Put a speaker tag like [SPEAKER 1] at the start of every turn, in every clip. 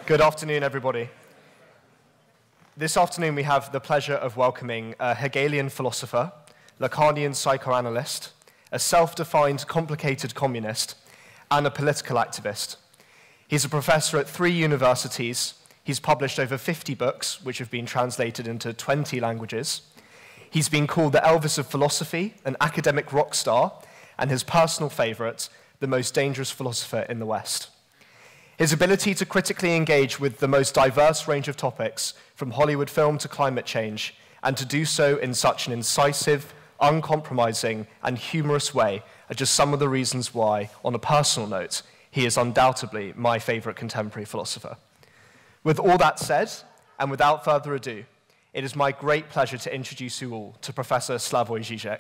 [SPEAKER 1] Good afternoon, everybody. This afternoon, we have the pleasure of welcoming a Hegelian philosopher, Lacanian psychoanalyst, a self-defined complicated communist, and a political activist. He's a professor at 3 universities. He's published over 50 books, which have been translated into 20 languages. He's been called the Elvis of philosophy, an academic rock star, and his personal favorite, the most dangerous philosopher in the West. His ability to critically engage with the most diverse range of topics, from Hollywood film to climate change, and to do so in such an incisive, uncompromising, and humorous way are just some of the reasons why, on a personal note, he is undoubtedly my favorite contemporary philosopher. With all that said, and without further ado, it is my great pleasure to introduce you all to Professor Slavoj Žižek.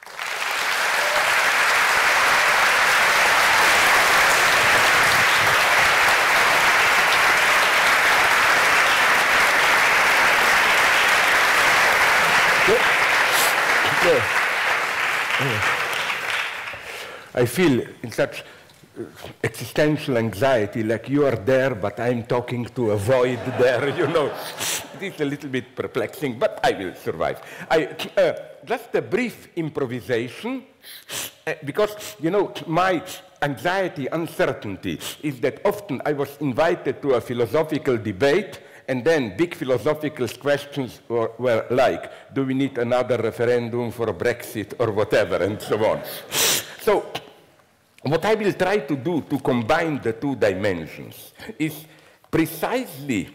[SPEAKER 2] I feel in such existential anxiety, like you are there, but I'm talking to a void there, you know. It is a little bit perplexing, but I will survive. Just a brief improvisation, because, you know, my anxiety, uncertainty is that often I was invited to a philosophical debate, and then big philosophical questions were like, do we need another referendum for Brexit or whatever, and so on. So what I will try to do to combine the 2 dimensions is precisely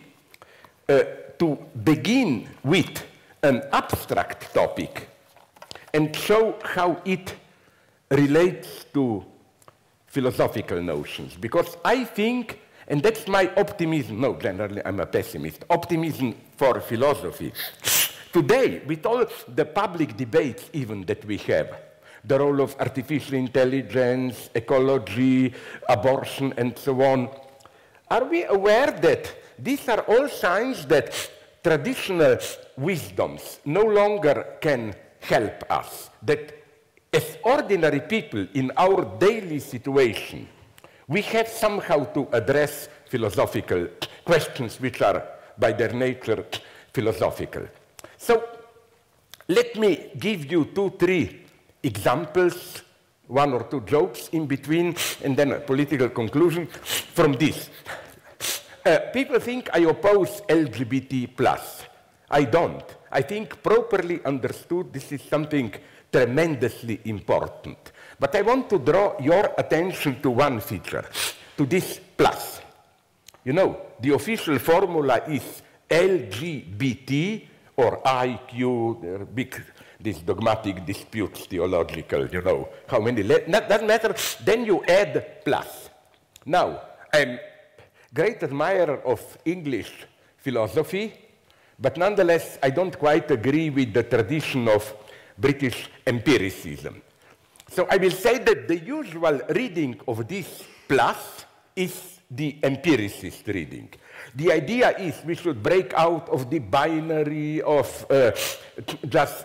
[SPEAKER 2] to begin with an abstract topic and show how it relates to philosophical notions. Because I think, and that's my optimism, no, generally I'm a pessimist, optimism for philosophy. Today, with all the public debates even that we have, the role of artificial intelligence, ecology, abortion, and so on, are we aware that these are all signs that traditional wisdoms no longer can help us, that as ordinary people in our daily situation, we have somehow to address philosophical questions which are by their nature philosophical. So let me give you 2, 3 examples, 1 or 2 jokes in between, and then a political conclusion from this. People think I oppose LGBT+. I don't. I think properly understood this is something tremendously important. But I want to draw your attention to one feature, to this plus. You know, the official formula is LGBT or IQ, there are big, these dogmatic disputes, theological, you know, how many, doesn't matter, then you add plus. Now, I'm a great admirer of English philosophy, but nonetheless, I don't quite agree with the tradition of British empiricism. So I will say that the usual reading of this plus is the empiricist reading. The idea is we should break out of the binary of just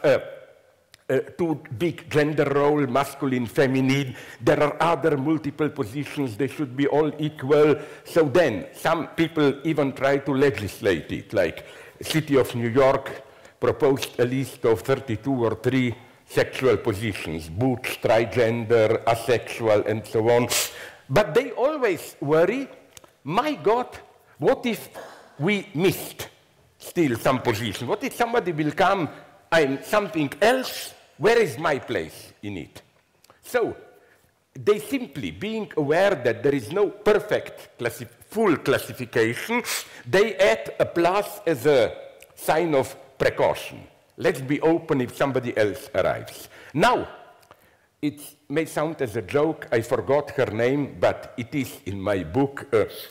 [SPEAKER 2] 2 big gender role, masculine, feminine. There are other multiple positions, they should be all equal. So then some people even try to legislate it, like the city of New York proposed a list of 32 or 3 sexual positions, butch, trigender, asexual, and so on. But they always worry, my God, what if we missed still some position? What if somebody will come, I'm something else, where is my place in it? So they simply, being aware that there is no perfect full classification, they add a plus as a sign of precaution. Let's be open if somebody else arrives. Now, it may sound as a joke, I forgot her name, but it is in my book.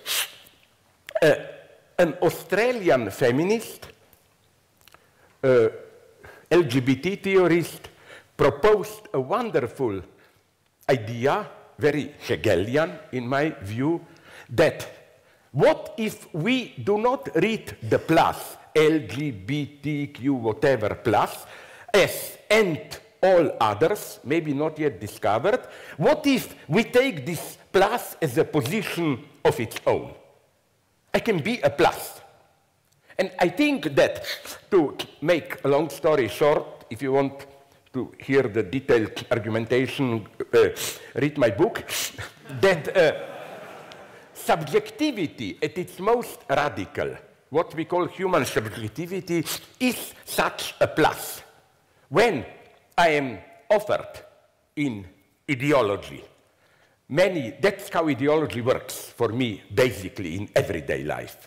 [SPEAKER 2] An Australian feminist, LGBT theorist, proposed a wonderful idea, very Hegelian in my view, that what if we do not read the plus, LGBTQ whatever plus, as and all others, maybe not yet discovered, what if we take this plus as a position of its own? I can be a plus. And I think that, to make a long story short, if you want to hear the detailed argumentation, read my book, that subjectivity at its most radical, what we call human subjectivity, is such a plus. When I am offered in ideology, that's how ideology works for me, basically, in everyday life.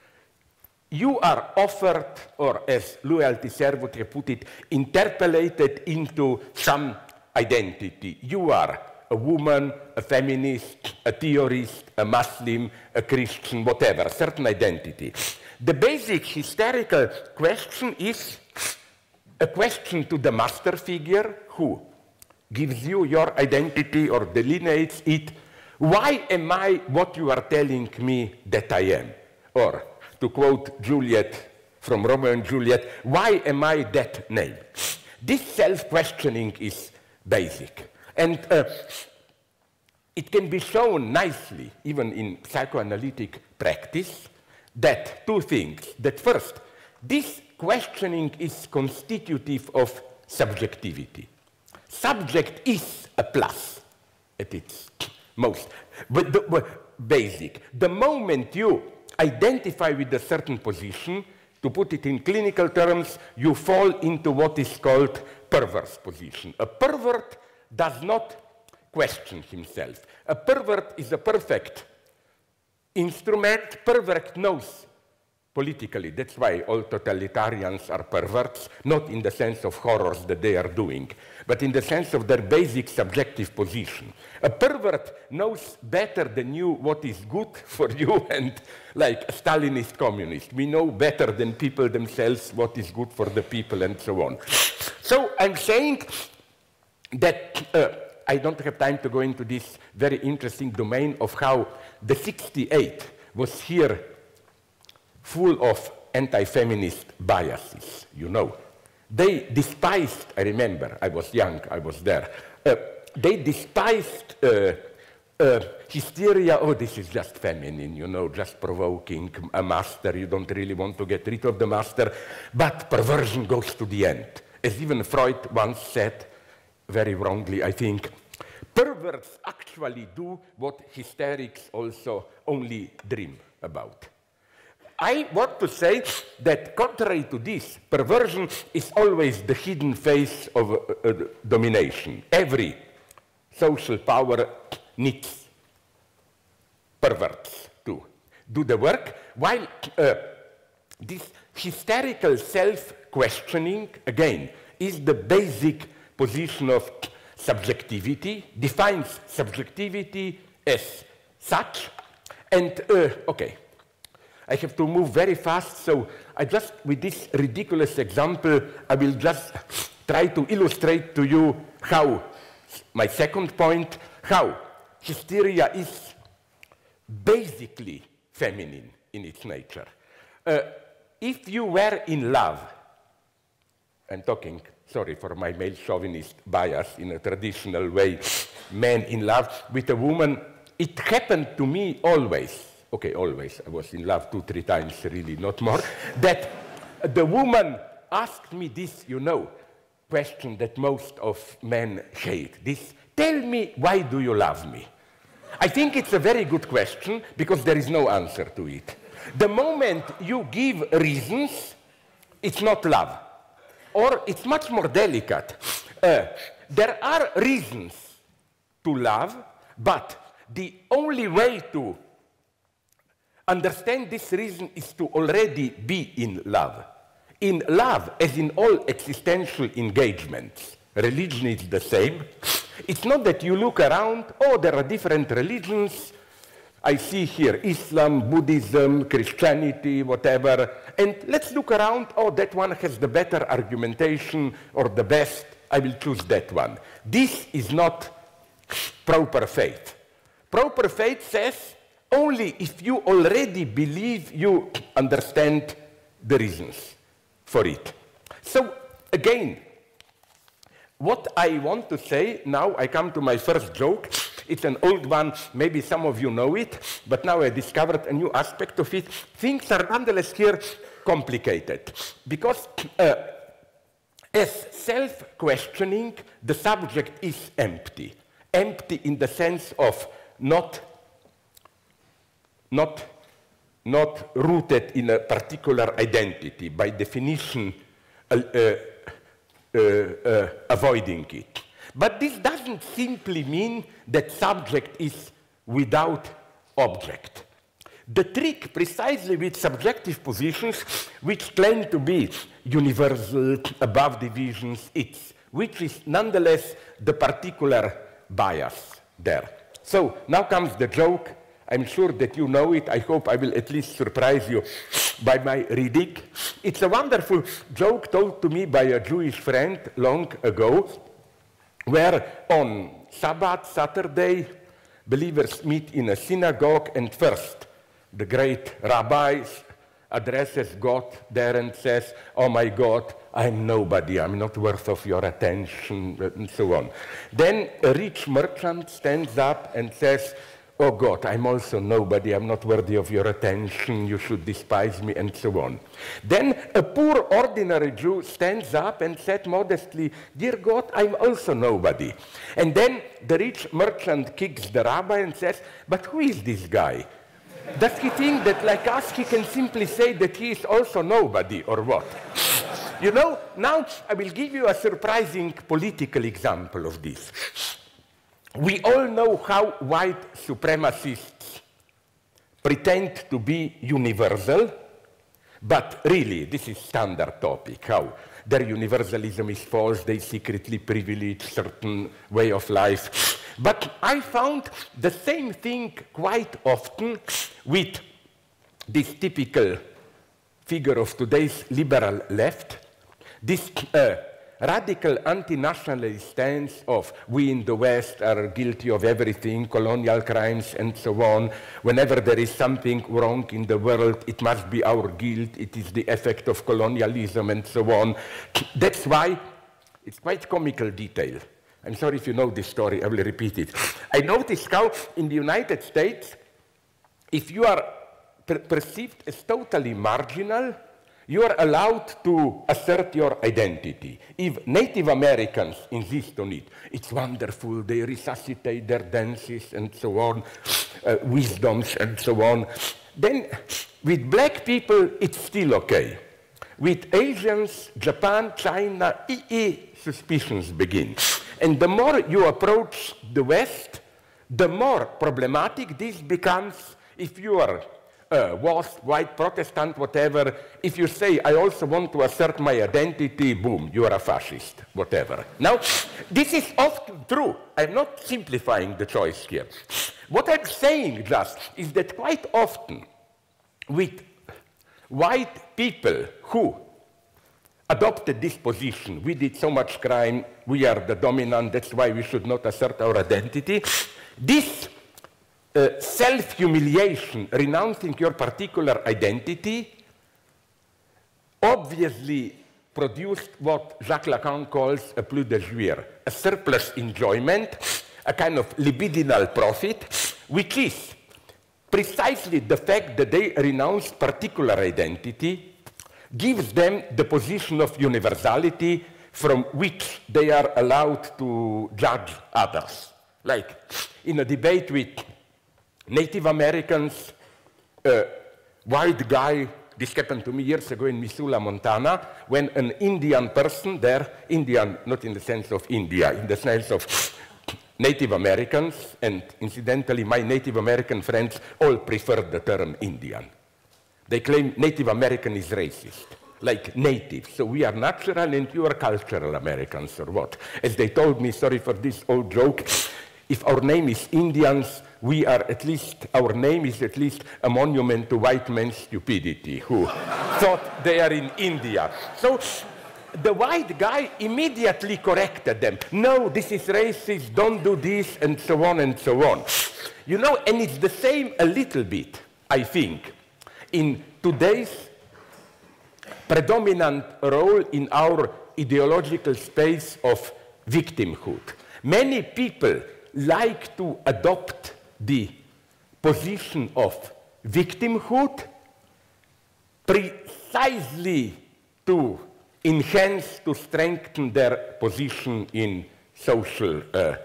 [SPEAKER 2] You are offered, or as Louis Althusser would have put it, interpolated into some identity. You are a woman, a feminist, a theorist, a Muslim, a Christian, whatever, a certain identity. The basic hysterical question is a question to the master figure who gives you your identity or delineates it. Why am I what you are telling me that I am? Or, to quote Juliet from Romeo and Juliet, why am I that name? This self-questioning is basic. And it can be shown nicely, even in psychoanalytic practice, that two things. That first, this questioning is constitutive of subjectivity. Subject is a plus at its most basic. The moment you identify with a certain position, to put it in clinical terms, you fall into what is called perverse position. A pervert does not question himself. A pervert is a perfect instrument. Pervert knows politically. That's why all totalitarians are perverts, not in the sense of horrors that they are doing, but in the sense of their basic subjective position. A pervert knows better than you what is good for you, and like a Stalinist communist, we know better than people themselves what is good for the people, and so on. So I'm saying that I don't have time to go into this very interesting domain of how the 68 was here full of anti-feminist biases, you know. They despised, I remember, I was young, I was there, they despised hysteria. Oh, this is just feminine, you know, just provoking a master, you don't really want to get rid of the master, but perversion goes to the end. As even Freud once said, very wrongly, I think, perverts actually do what hysterics also only dream about. I want to say that contrary to this, perversion is always the hidden face of domination. Every social power needs perverts to do the work, while this hysterical self-questioning, again, is the basic position of subjectivity, defines subjectivity as such, and, okay. I have to move very fast, so I just, with this ridiculous example, I will just try to illustrate to you how, my second point, how hysteria is basically feminine in its nature. If you were in love, I'm talking, sorry for my male chauvinist bias in a traditional way, man in love with a woman, it happened to me always. Okay, always, I was in love 2-3 times, really, not more, that the woman asked me this, you know, question that most of men hate. This, tell me, why do you love me? I think it's a very good question, because there is no answer to it. The moment you give reasons, it's not love. Or it's much more delicate. There are reasons to love, but the only way to understand this reason is to already be in love. In love, as in all existential engagements, religion is the same. It's not that you look around, oh, there are different religions. I see here Islam, Buddhism, Christianity, whatever. And let's look around, oh, that one has the better argumentation or the best. I will choose that one. This is not proper faith. Proper faith says, only if you already believe you understand the reasons for it. So, again, what I want to say, now I come to my first joke, It's an old one, maybe some of you know it, but now I discovered a new aspect of it. Things are nonetheless here complicated, because as self-questioning, the subject is empty. Empty in the sense of not rooted in a particular identity, by definition avoiding it. But this doesn't simply mean that subject is without object. The trick precisely with subjective positions, which claim to be universal, above divisions, which is nonetheless the particular bias there. So now comes the joke. I'm sure that you know it. I hope I will at least surprise you by my reading. It's a wonderful joke told to me by a Jewish friend long ago, where on Sabbath, Saturday, believers meet in a synagogue, and first the great rabbi addresses God there and says, "Oh my God, I'm nobody, I'm not worth of your attention," and so on. Then a rich merchant stands up and says, "Oh God, I'm also nobody, I'm not worthy of your attention, you should despise me," and so on. Then a poor ordinary Jew stands up and said modestly, "Dear God, I'm also nobody." And then the rich merchant kicks the rabbi and says, "But who is this guy? Does he think that, like us, he can simply say that he is also nobody, or what?" You know, now I will give you a surprising political example of this. We all know how white supremacists pretend to be universal, but really, this is standard topic, how their universalism is false, they secretly privilege certain way of life. But I found the same thing quite often with this typical figure of today's liberal left, this radical anti-nationalist stance of we in the West are guilty of everything, colonial crimes and so on. Whenever there is something wrong in the world, it must be our guilt, it is the effect of colonialism and so on. That's why it's quite comical detail. I'm sorry if you know this story, I will repeat it. I noticed how in the United States, if you are perceived as totally marginal, you are allowed to assert your identity. If Native Americans insist on it, it's wonderful, they resuscitate their dances and so on, wisdoms and so on. Then with black people, it's still okay. With Asians, Japan, China, suspicions begin. And the more you approach the West, the more problematic this becomes. If you are WASP, white Protestant, whatever, if you say, I also want to assert my identity, boom, you are a fascist, whatever. Now, this is often true. I'm not simplifying the choice here. What I'm saying just is that quite often with white people who adopted this position, we did so much crime, we are the dominant, that's why we should not assert our identity, this self-humiliation, renouncing your particular identity, obviously produced what Jacques Lacan calls a plus de jouir, a surplus enjoyment, a kind of libidinal profit, which is precisely the fact that they renounced particular identity, gives them the position of universality from which they are allowed to judge others. Like in a debate with Native Americans, white guy, this happened to me years ago in Missoula, Montana, when an Indian person there, Indian not in the sense of India, in the sense of Native Americans, and incidentally my Native American friends all prefer the term Indian. They claim Native American is racist, like native, so we are natural and you are cultural Americans or what. As they told me, sorry for this old joke, if our name is Indians, we are at least, our name is at least a monument to white men's stupidity who thought they are in India. So the white guy immediately corrected them. No, this is racist, don't do this, and so on and so on. You know, and it's the same a little bit, I think, in today's predominant role in our ideological space of victimhood. Many people like to adopt the position of victimhood precisely to enhance, to strengthen their position in social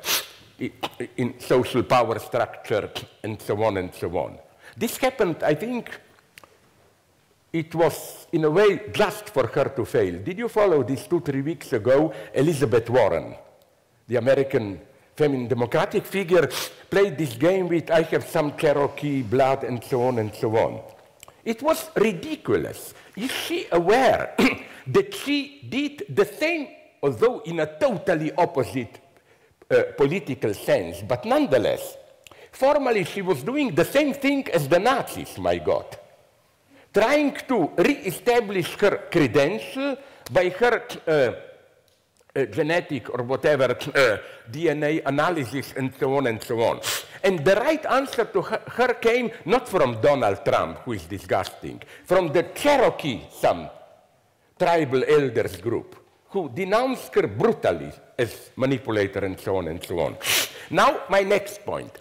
[SPEAKER 2] power structure, and so on and so on. This happened, I think, it was in a way just for her to fail. Did you follow this 2-3 weeks ago? Elizabeth Warren, the American feminine democratic figure, played this game with I have some Cherokee blood and so on and so on. It was ridiculous. Is she aware that she did the same, although in a totally opposite political sense, but nonetheless, formally she was doing the same thing as the Nazis, my God, trying to re-establish her credential by her genetic or whatever DNA analysis and so on and so on. And the right answer to her came not from Donald Trump, who is disgusting, from the Cherokee, some tribal elders group, who denounced her brutally as manipulator and so on and so on. Now, my next point.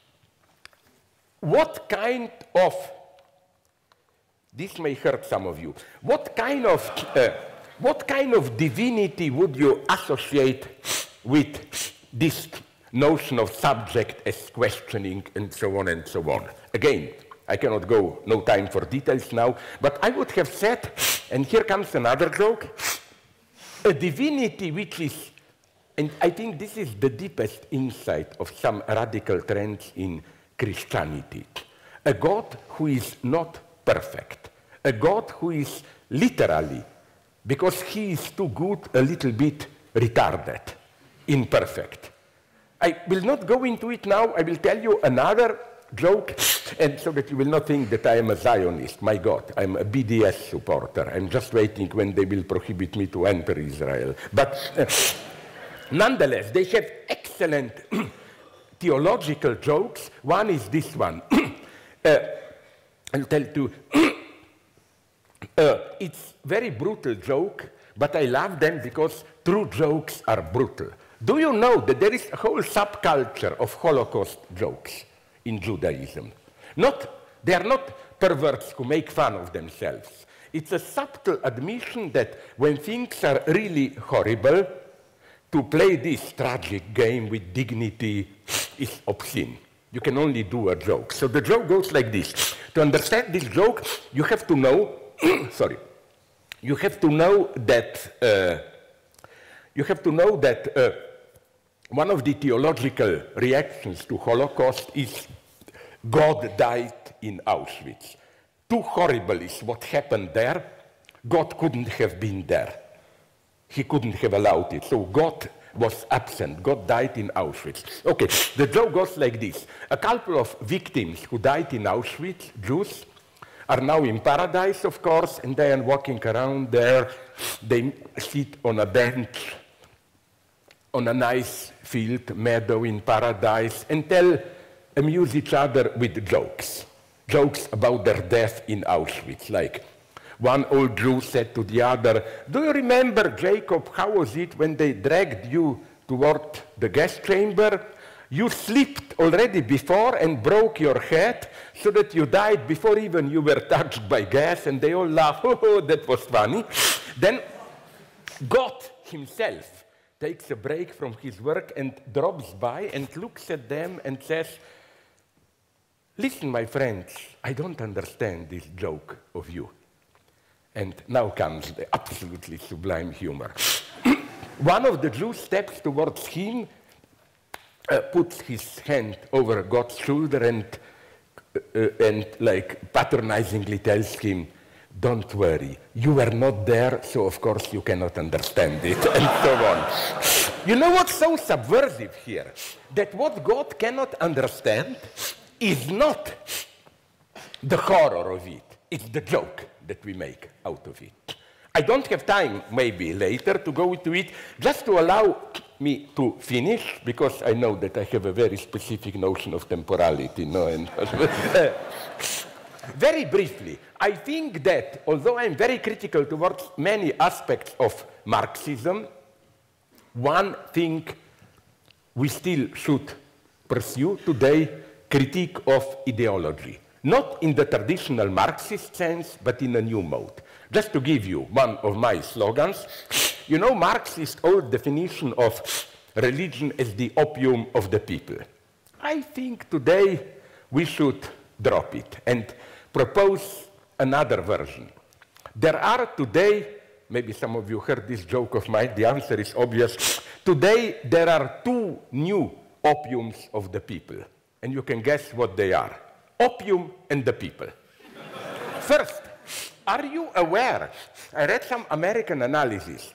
[SPEAKER 2] What kind of, this may hurt some of you, what kind of divinity would you associate with this notion of subject as questioning and so on and so on? Again, I cannot go, no time for details now, but I would have said, and here comes another joke, a divinity which is, and I think this is the deepest insight of some radical trends in Christianity, a God who is not perfect, a God who is literally, because he is too good, a little bit retarded, imperfect. I will not go into it now. I will tell you another joke, and so that you will not think that I am a Zionist. My God, I'm a BDS supporter. I'm just waiting when they will prohibit me to enter Israel. But nonetheless, they have excellent theological jokes. One is this one. I'll tell you. It's very brutal joke, but I love them because true jokes are brutal. Do you know that there is a whole subculture of Holocaust jokes in Judaism? They are not perverts who make fun of themselves. It's a subtle admission that when things are really horrible, to play this tragic game with dignity is obscene. You can only do a joke. So the joke goes like this. To understand this joke, you have to know you have to know that one of the theological reactions to Holocaust is God died in Auschwitz. Too horrible is what happened there. God couldn't have been there. He couldn't have allowed it. So God was absent. God died in Auschwitz. Okay, the joke goes like this. A couple of victims who died in Auschwitz, Jews, are now in paradise, of course, and they are walking around there. They sit on a bench on a nice field, meadow in paradise, and amuse each other with jokes. Jokes about their death in Auschwitz. Like one old Jew said to the other, "Do you remember, Jacob, how was it when they dragged you toward the gas chamber? You slipped already before and broke your head so that you died before even you were touched by gas," and they all laugh. Oh, that was funny. Then God himself takes a break from his work and drops by and looks at them and says, "Listen, my friends, I don't understand this joke of you." And now comes the absolutely sublime humor. One of the Jews steps towards him, puts his hand over God's shoulder and like patronizingly tells him, "Don't worry, you were not there, so of course you cannot understand it," and so on. You know what's so subversive here? That what God cannot understand is not the horror of it, it's the joke that we make out of it. I don't have time, maybe later, to go into it, just to allow me to finish, because I know that I have a very specific notion of temporality. No? And very briefly, I think that, although I'm very critical towards many aspects of Marxism, one thing we still should pursue today critique of ideology. Not in the traditional Marxist sense, but in a new mode. Just to give you one of my slogans, you know Marxist old definition of religion as the opium of the people. I think today we should drop it and propose another version. There are today, maybe some of you heard this joke of mine, the answer is obvious. Today there are two new opiums of the people, and you can guess what they are. Opium and the people. First, are you aware, I read some American analysis,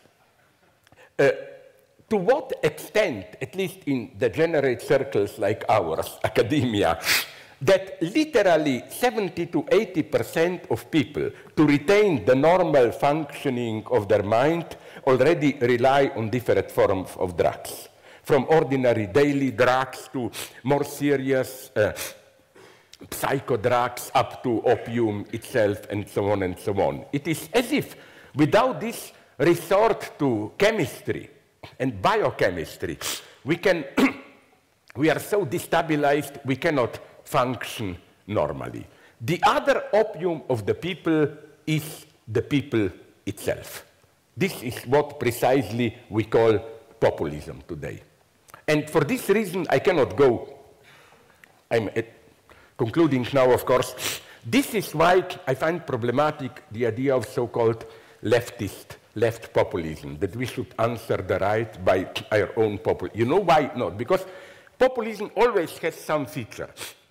[SPEAKER 2] to what extent, at least in degenerate circles like ours, academia, that literally 70 to 80% of people, to retain the normal functioning of their mind, already rely on different forms of drugs. From ordinary daily drugs to more serious psychodrugs up to opium itself and so on and so on. It is as if without this resort to chemistry and biochemistry, we are so destabilized we cannot function normally. The other opium of the people is the people itself. This is what precisely we call populism today. And for this reason, I cannot go. I'm concluding now, of course. This is why I find problematic the idea of so-called left populism, that we should answer the right by our own populism. You know why not? Because populism always has some feature.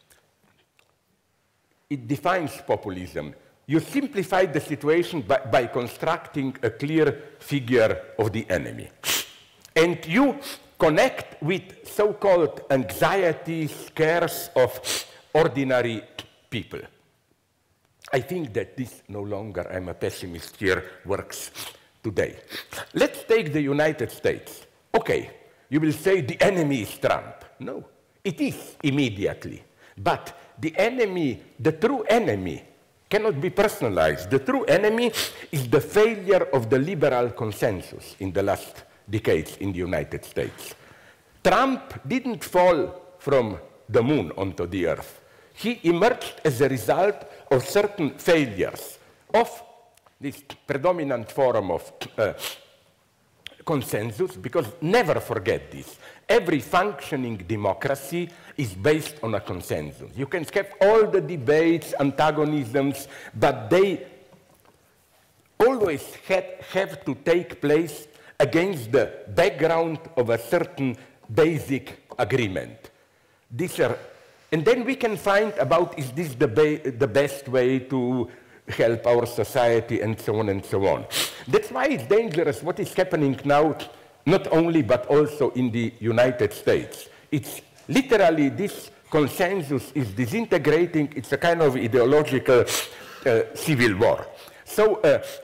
[SPEAKER 2] It defines populism. You simplify the situation by constructing a clear figure of the enemy. And you connect with so-called anxiety, scares of ordinary people. I think that this no longer, I'm a pessimist here, works today. Let's take the United States. Okay, you will say the enemy is Trump. No, it is immediately. But the enemy, the true enemy, cannot be personalized. The true enemy is the failure of the liberal consensus in the last decades in the United States. Trump didn't fall from the moon onto the earth. He emerged as a result of certain failures of this predominant form of consensus, because never forget this. Every functioning democracy is based on a consensus. You can have all the debates, antagonisms, but they always have to take place against the background of a certain basic agreement. And then we can find about, is this the best way to help our society, and so on and so on. That's why it's dangerous what is happening now, not only but also in the United States. It's literally this consensus is disintegrating. It's a kind of ideological civil war. So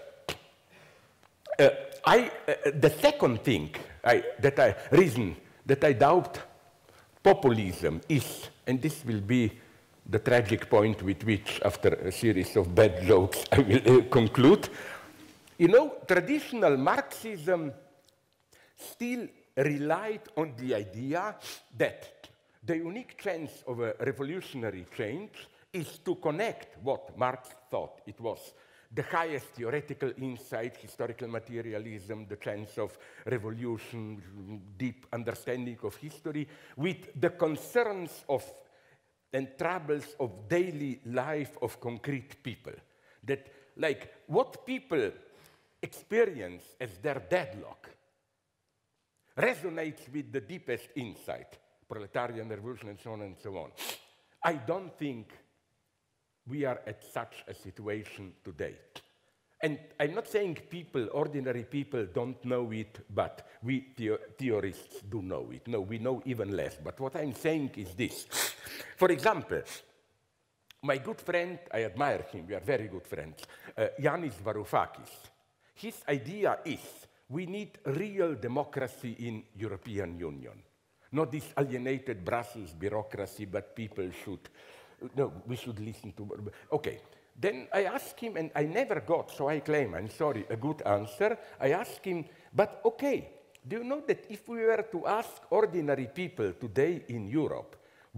[SPEAKER 2] the second thing, reason that I doubt populism is, and this will be the tragic point with which, after a series of bad jokes, I will conclude. You know, traditional Marxism still relied on the idea that the unique chance of a revolutionary change is to connect what Marx thought it was the highest theoretical insight, historical materialism, the chance of revolution, deep understanding of history, with the concerns of and troubles of daily life of concrete people. That, like, what people experience as their deadlock resonates with the deepest insight, proletarian revolution and so on and so on. I don't think we are at such a situation today. And I'm not saying people, ordinary people, don't know it, but we theorists do know it. No, we know even less. But what I'm saying is this. For example, my good friend, I admire him, we are very good friends, Yanis Varoufakis. His idea is we need real democracy in European Union. Not this alienated Brussels bureaucracy, but people should, no, we should listen to, okay. Then I asked him, and I never got, so I claim, I'm sorry, a good answer. I asked him, but okay, do you know that if we were to ask ordinary people today in Europe,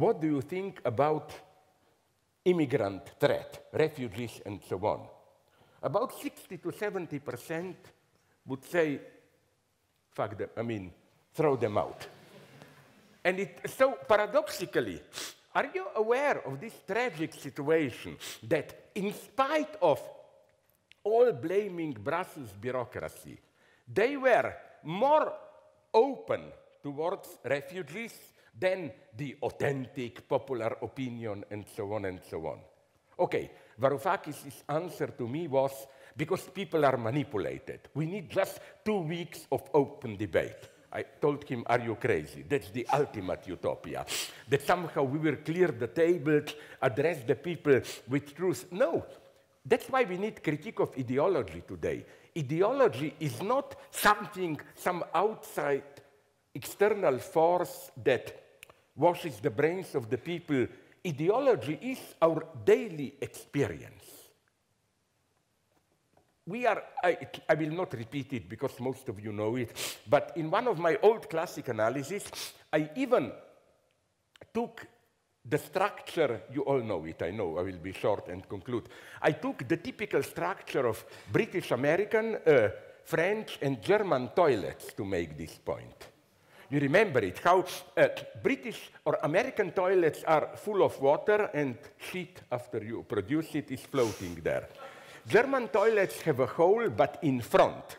[SPEAKER 2] what do you think about immigrant threat, refugees, and so on? About 60 to 70% would say, fuck them, throw them out. And so paradoxically, are you aware of this tragic situation that in spite of all blaming Brussels bureaucracy, they were more open towards refugees than the authentic popular opinion and so on and so on? Okay, Varoufakis' answer to me was, because people are manipulated. We need just 2 weeks of open debate. I told him, are you crazy? That's the ultimate utopia. That somehow we will clear the tables, address the people with truth. No, that's why we need critique of ideology today. Ideology is not something, some outside external force that washes the brains of the people. Ideology is our daily experience. We are, I will not repeat it because most of you know it, but in one of my old classic analyses, I even took the structure, you all know it, I know, I will be short and conclude. I took the typical structure of British, American, French, and German toilets to make this point. You remember it, how British or American toilets are full of water and shit after you produce it is floating there. German toilets have a hole, but in front,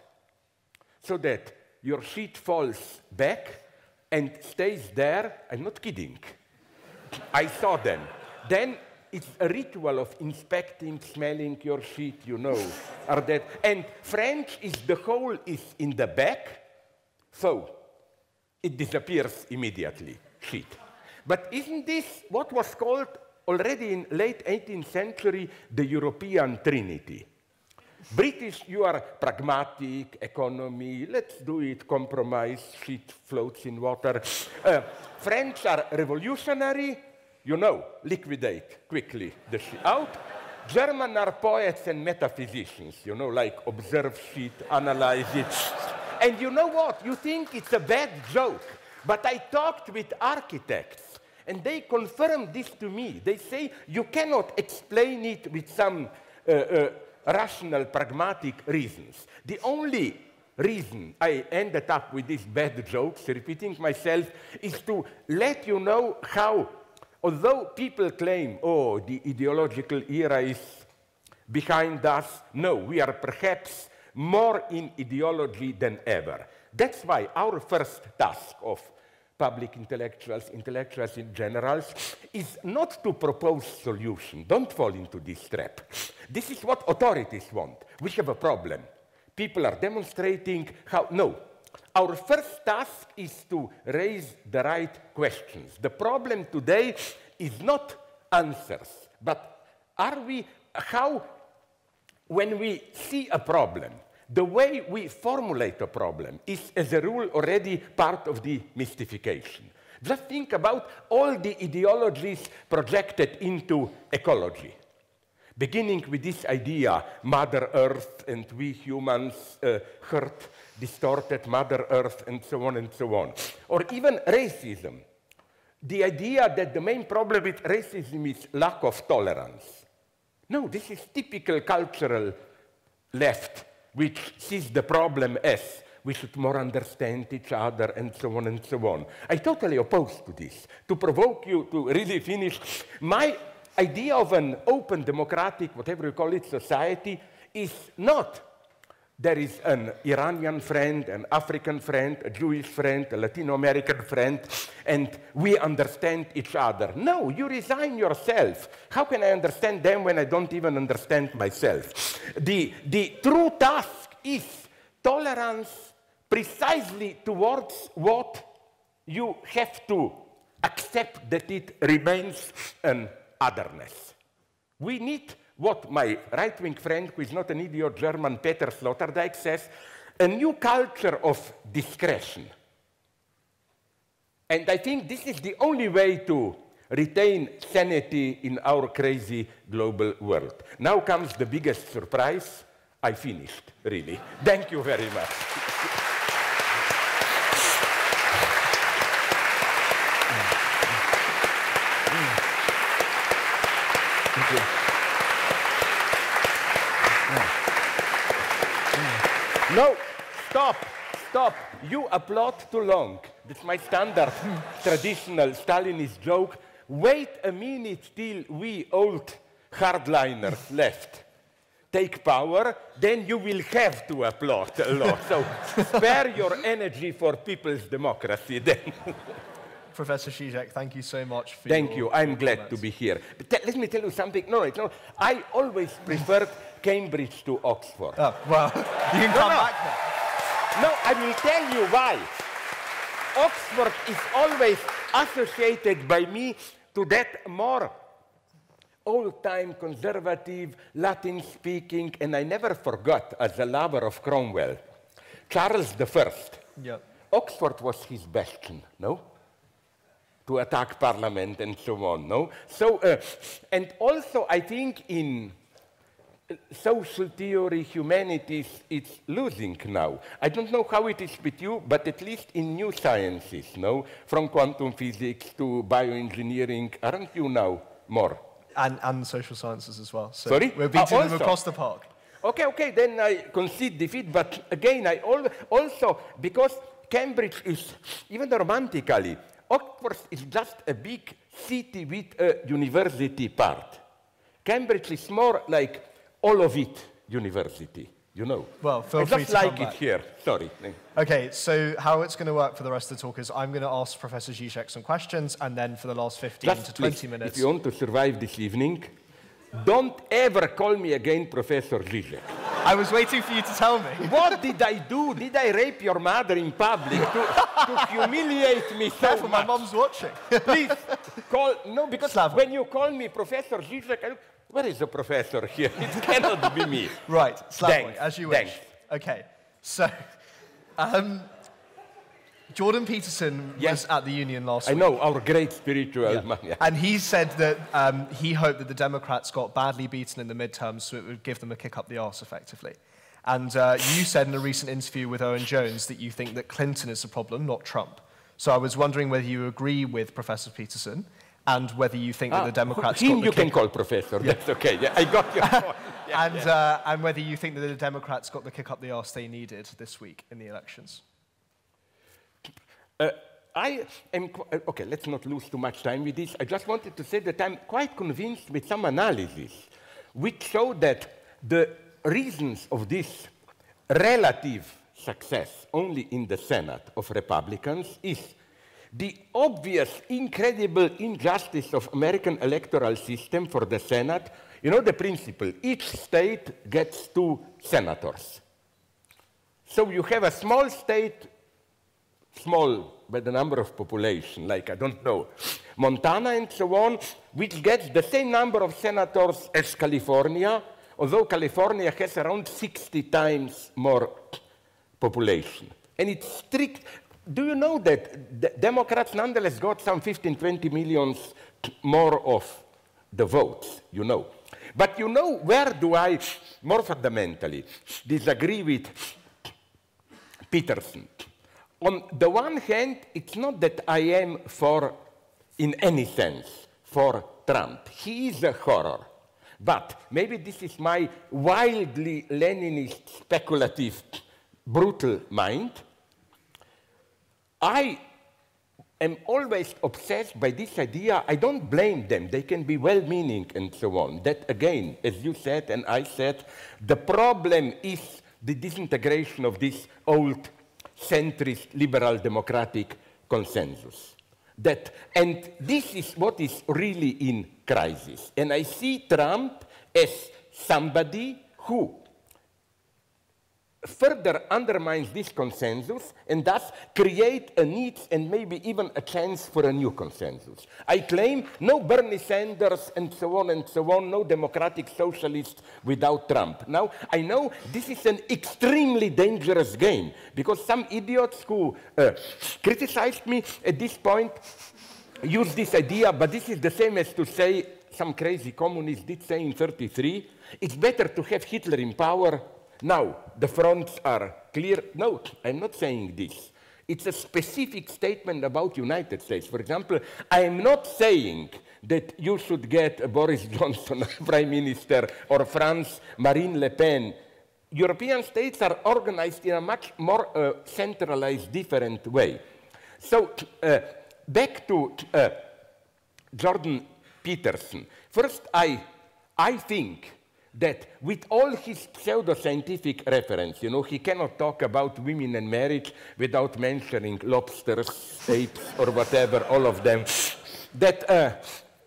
[SPEAKER 2] so that your shit falls back and stays there. I'm not kidding. I saw them. Then it's a ritual of inspecting, smelling your shit, you know. And French is the hole is in the back, so it disappears immediately, shit. But isn't this what was called already in late 18th century the European Trinity? British, you are pragmatic, economy, let's do it, compromise, shit floats in water. French are revolutionary, you know, liquidate quickly the shit out. German are poets and metaphysicians, you know, like observe shit, analyze it. And you know what? You think it's a bad joke, but I talked with architects and they confirmed this to me. They say you cannot explain it with some rational, pragmatic reasons. The only reason I ended up with these bad jokes, repeating myself, is to let you know how, although people claim, oh, the ideological era is behind us, no, we are perhaps more in ideology than ever. That's why our first task of public intellectuals, intellectuals in general, is not to propose solutions. Don't fall into this trap. This is what authorities want. We have a problem. People are demonstrating how, no. Our first task is to raise the right questions. The problem today is not answers, but are we, how, when we see a problem, the way we formulate a problem is, as a rule, already part of the mystification. Just think about all the ideologies projected into ecology, beginning with this idea, Mother Earth and we humans hurt, distorted Mother Earth, and so on and so on. Or even racism. The idea that the main problem with racism is lack of tolerance. No, this is typical cultural left, which sees the problem as we should more understand each other and so on and so on. I totally oppose to this. To provoke you to really finish, my idea of an open, democratic, whatever you call it, society is not there is an Iranian friend, an African friend, a Jewish friend, a Latino American friend, and we understand each other. No, you resign yourself. How can I understand them when I don't even understand myself? The true task is tolerance precisely towards what you have to accept that it remains an otherness. We need what my right-wing friend, who is not an idiot German, Peter Sloterdijk, says, a new culture of discretion. And I think this is the only way to retain sanity in our crazy global world. Now comes the biggest surprise. I finished, really. Thank you very much. Thank you. No, stop. You applaud too long. That's my standard, traditional Stalinist joke. Wait a minute till we old hardliners left take power, then you will have to applaud a lot. So spare your energy for people's democracy then.
[SPEAKER 1] Professor Zizek, thank you so much for
[SPEAKER 2] Thank you. I'm glad to be here. But let me tell you something. No, I always preferred Cambridge to Oxford.
[SPEAKER 1] Oh, well, you can come back now.
[SPEAKER 2] No, I will tell you why. Oxford is always associated by me to that more old-time conservative, Latin-speaking, and I never forgot, as a lover of Cromwell, Charles I.
[SPEAKER 1] Yeah.
[SPEAKER 2] Oxford was his bastion, no? To attack Parliament and so on, no? So, and also I think in social theory, humanities, it's losing now. I don't know how it is with you, but at least in new sciences, no? From quantum physics to bioengineering, aren't you now more?
[SPEAKER 1] And social sciences as well. So
[SPEAKER 2] Sorry?
[SPEAKER 1] we're beating them across the park.
[SPEAKER 2] Okay, then I concede defeat, but again, I also, because Cambridge is, even romantically, Oxford is just a big city with a university part. Cambridge is more like all of it university, you know.
[SPEAKER 1] Well, feel
[SPEAKER 2] I
[SPEAKER 1] free
[SPEAKER 2] just
[SPEAKER 1] to
[SPEAKER 2] like
[SPEAKER 1] come
[SPEAKER 2] it
[SPEAKER 1] back.
[SPEAKER 2] here, sorry.
[SPEAKER 1] Okay, so how it's going to work for the rest of the talk is I'm going to ask Professor Zizek some questions, and then for the last 15 to 20 minutes...
[SPEAKER 2] If you want to survive this evening, don't ever call me again Professor Zizek.
[SPEAKER 1] I was waiting for you to tell me.
[SPEAKER 2] What did I do? Did I rape your mother in public to humiliate me so
[SPEAKER 1] Careful,
[SPEAKER 2] much?
[SPEAKER 1] my mom's watching.
[SPEAKER 2] Please, no, because
[SPEAKER 1] Slavoj.
[SPEAKER 2] when you call me Professor Zizek, where is the professor here? It cannot be me.
[SPEAKER 1] Right, Slavoj,
[SPEAKER 2] Thanks,
[SPEAKER 1] as you wish.
[SPEAKER 2] thanks.
[SPEAKER 1] Okay, so Jordan Peterson was at the Union last week.
[SPEAKER 2] I know, our great spiritual man. Yeah.
[SPEAKER 1] And he said that he hoped that the Democrats got badly beaten in the midterms so it would give them a kick up the arse, effectively. And you said in a recent interview with Owen Jones that you think that Clinton is the problem, not Trump. So I was wondering whether you agree with Professor Peterson and whether you think that the Democrats got the
[SPEAKER 2] you
[SPEAKER 1] kick
[SPEAKER 2] can call professor, that's okay. Yeah, I got your point. Yeah,
[SPEAKER 1] and whether you think that the Democrats got the kick up the arse they needed this week in the elections.
[SPEAKER 2] I am, okay, let's not lose too much time with this. I just wanted to say that I'm quite convinced with some analysis which show that the reasons of this relative success only in the Senate of Republicans is the obvious, incredible injustice of American electoral system for the Senate. You know the principle, each state gets 2 senators. So you have a small state, small by the number of population, like, I don't know, Montana and so on, which gets the same number of senators as California, although California has around 60 times more population. And it's strict. Do you know that the Democrats nonetheless got some 15, 20 millions more of the votes, you know? But you know, where do I more fundamentally disagree with Peterson? On the one hand, it's not that I am for, in any sense, for Trump. He is a horror. But maybe this is my wildly Leninist, speculative, brutal mind. I am always obsessed by this idea. I don't blame them. They can be well-meaning and so on. That, again, as you said and I said, the problem is the disintegration of this old centrist liberal democratic consensus. And this is what is really in crisis. And I see Trump as somebody who further undermines this consensus and thus create a need and maybe even a chance for a new consensus. I claim no Bernie Sanders and so on, no democratic socialist without Trump. Now, I know this is an extremely dangerous game because some idiots who criticized me at this point use this idea, but this is the same as to say, some crazy communist did say in 1933, it's better to have Hitler in power. Now, the fronts are clear. No, I'm not saying this. It's a specific statement about United States. For example, I am not saying that you should get Boris Johnson Prime Minister or France Marine Le Pen. European states are organized in a much more centralized, different way. So back to Jordan Peterson. First, I think that with all his pseudo-scientific reference, you know, he cannot talk about women and marriage without mentioning lobsters, apes, or whatever, all of them, that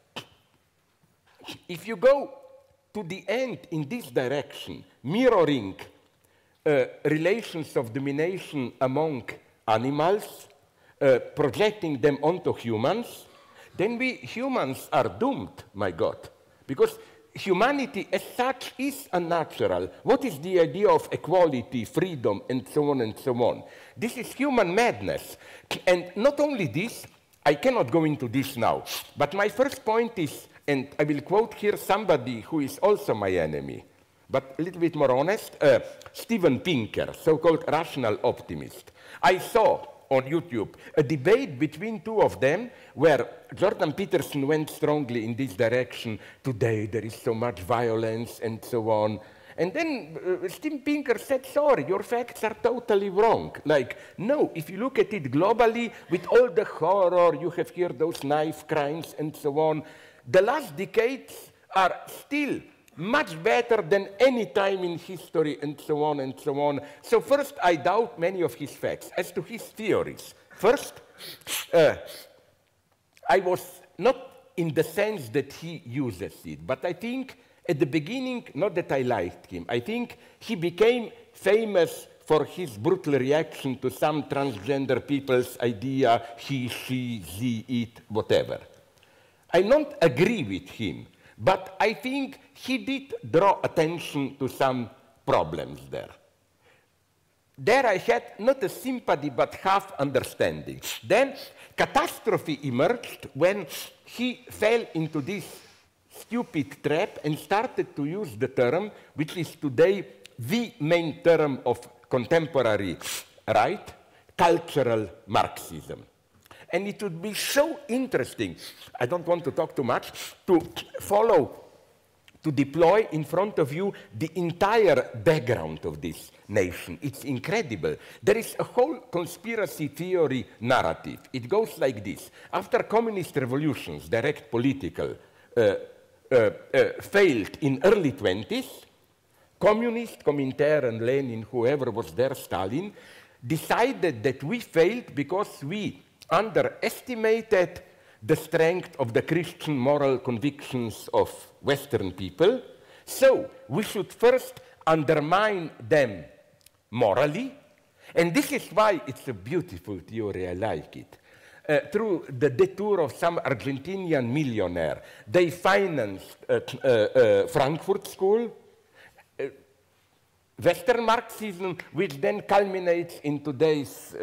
[SPEAKER 2] if you go to the end in this direction, mirroring relations of domination among animals, projecting them onto humans, then we humans are doomed, my God, because humanity as such is unnatural. What is the idea of equality, freedom, and so on and so on? This is human madness. And not only this, I cannot go into this now, but my first point is, and I will quote here somebody who is also my enemy, but a little bit more honest, Steven Pinker, so-called rational optimist. I saw on YouTube a debate between two of them where Jordan Peterson went strongly in this direction. Today there is so much violence and so on. And then Steven Pinker said, sorry, your facts are totally wrong. Like, no, if you look at it globally, with all the horror, you have here those knife crimes and so on, the last decades are still much better than any time in history, and so on and so on. So first, I doubt many of his facts. As to his theories, first, I was not in the sense that he uses it, but I think at the beginning, not that I liked him, I think he became famous for his brutal reaction to some transgender people's idea, he, she, ze, it, whatever. I don't agree with him, but I think he did draw attention to some problems there. There I had not a sympathy, but half understanding. Then catastrophe emerged when he fell into this stupid trap and started to use the term, which is today the main term of contemporary right, cultural Marxism. And it would be so interesting, I don't want to talk too much, to follow, to deploy in front of you the entire background of this nation. It's incredible. There is a whole conspiracy theory narrative. It goes like this. After communist revolutions, direct political, failed in early 20s, communists, Comintern, Lenin, whoever was there, Stalin, decided that we failed because we underestimated the strength of the Christian moral convictions of Western people. So we should first undermine them morally. And this is why it's a beautiful theory, I like it. Through the detour of some Argentinian millionaire, they financed Frankfurt School, Western Marxism, which then culminates in today's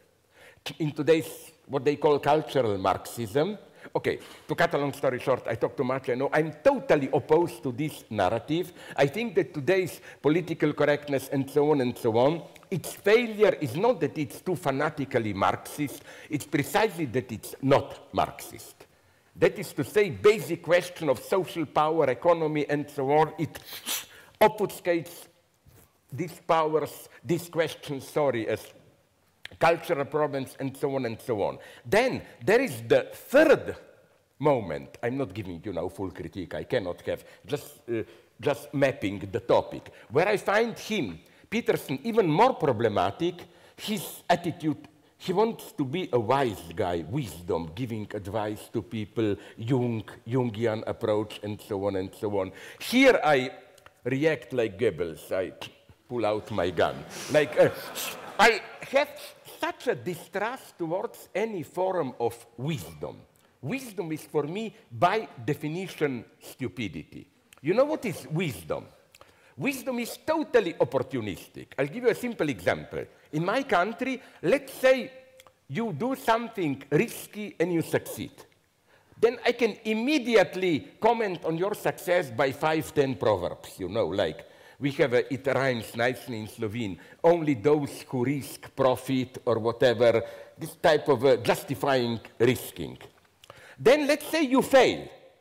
[SPEAKER 2] what they call cultural Marxism. Okay, to cut a long story short, I talk too much, I know. I'm totally opposed to this narrative. I think that today's political correctness and so on, its failure is not that it's too fanatically Marxist, it's precisely that it's not Marxist. That is to say, basic question of social power, economy, and so on, it obfuscates these powers, these questions, as cultural problems, and so on and so on. Then there is the third moment. I'm not giving you now full critique. I cannot have, just mapping the topic, where I find him, Peterson, even more problematic. His attitude, he wants to be a wise guy, wisdom, giving advice to people, Jungian approach, and so on and so on. Here I react like Goebbels. I pull out my gun. Like, I have such a distrust towards any form of wisdom. Wisdom is for me, by definition, stupidity. You know what is wisdom? Wisdom is totally opportunistic. I'll give you a simple example. In my country, let's say you do something risky and you succeed. Then I can immediately comment on your success by 5-10 proverbs, you know, like, we have it rhymes nicely in Slovene, only those who risk profit or whatever, this type of justifying risking. Then let's say you fail.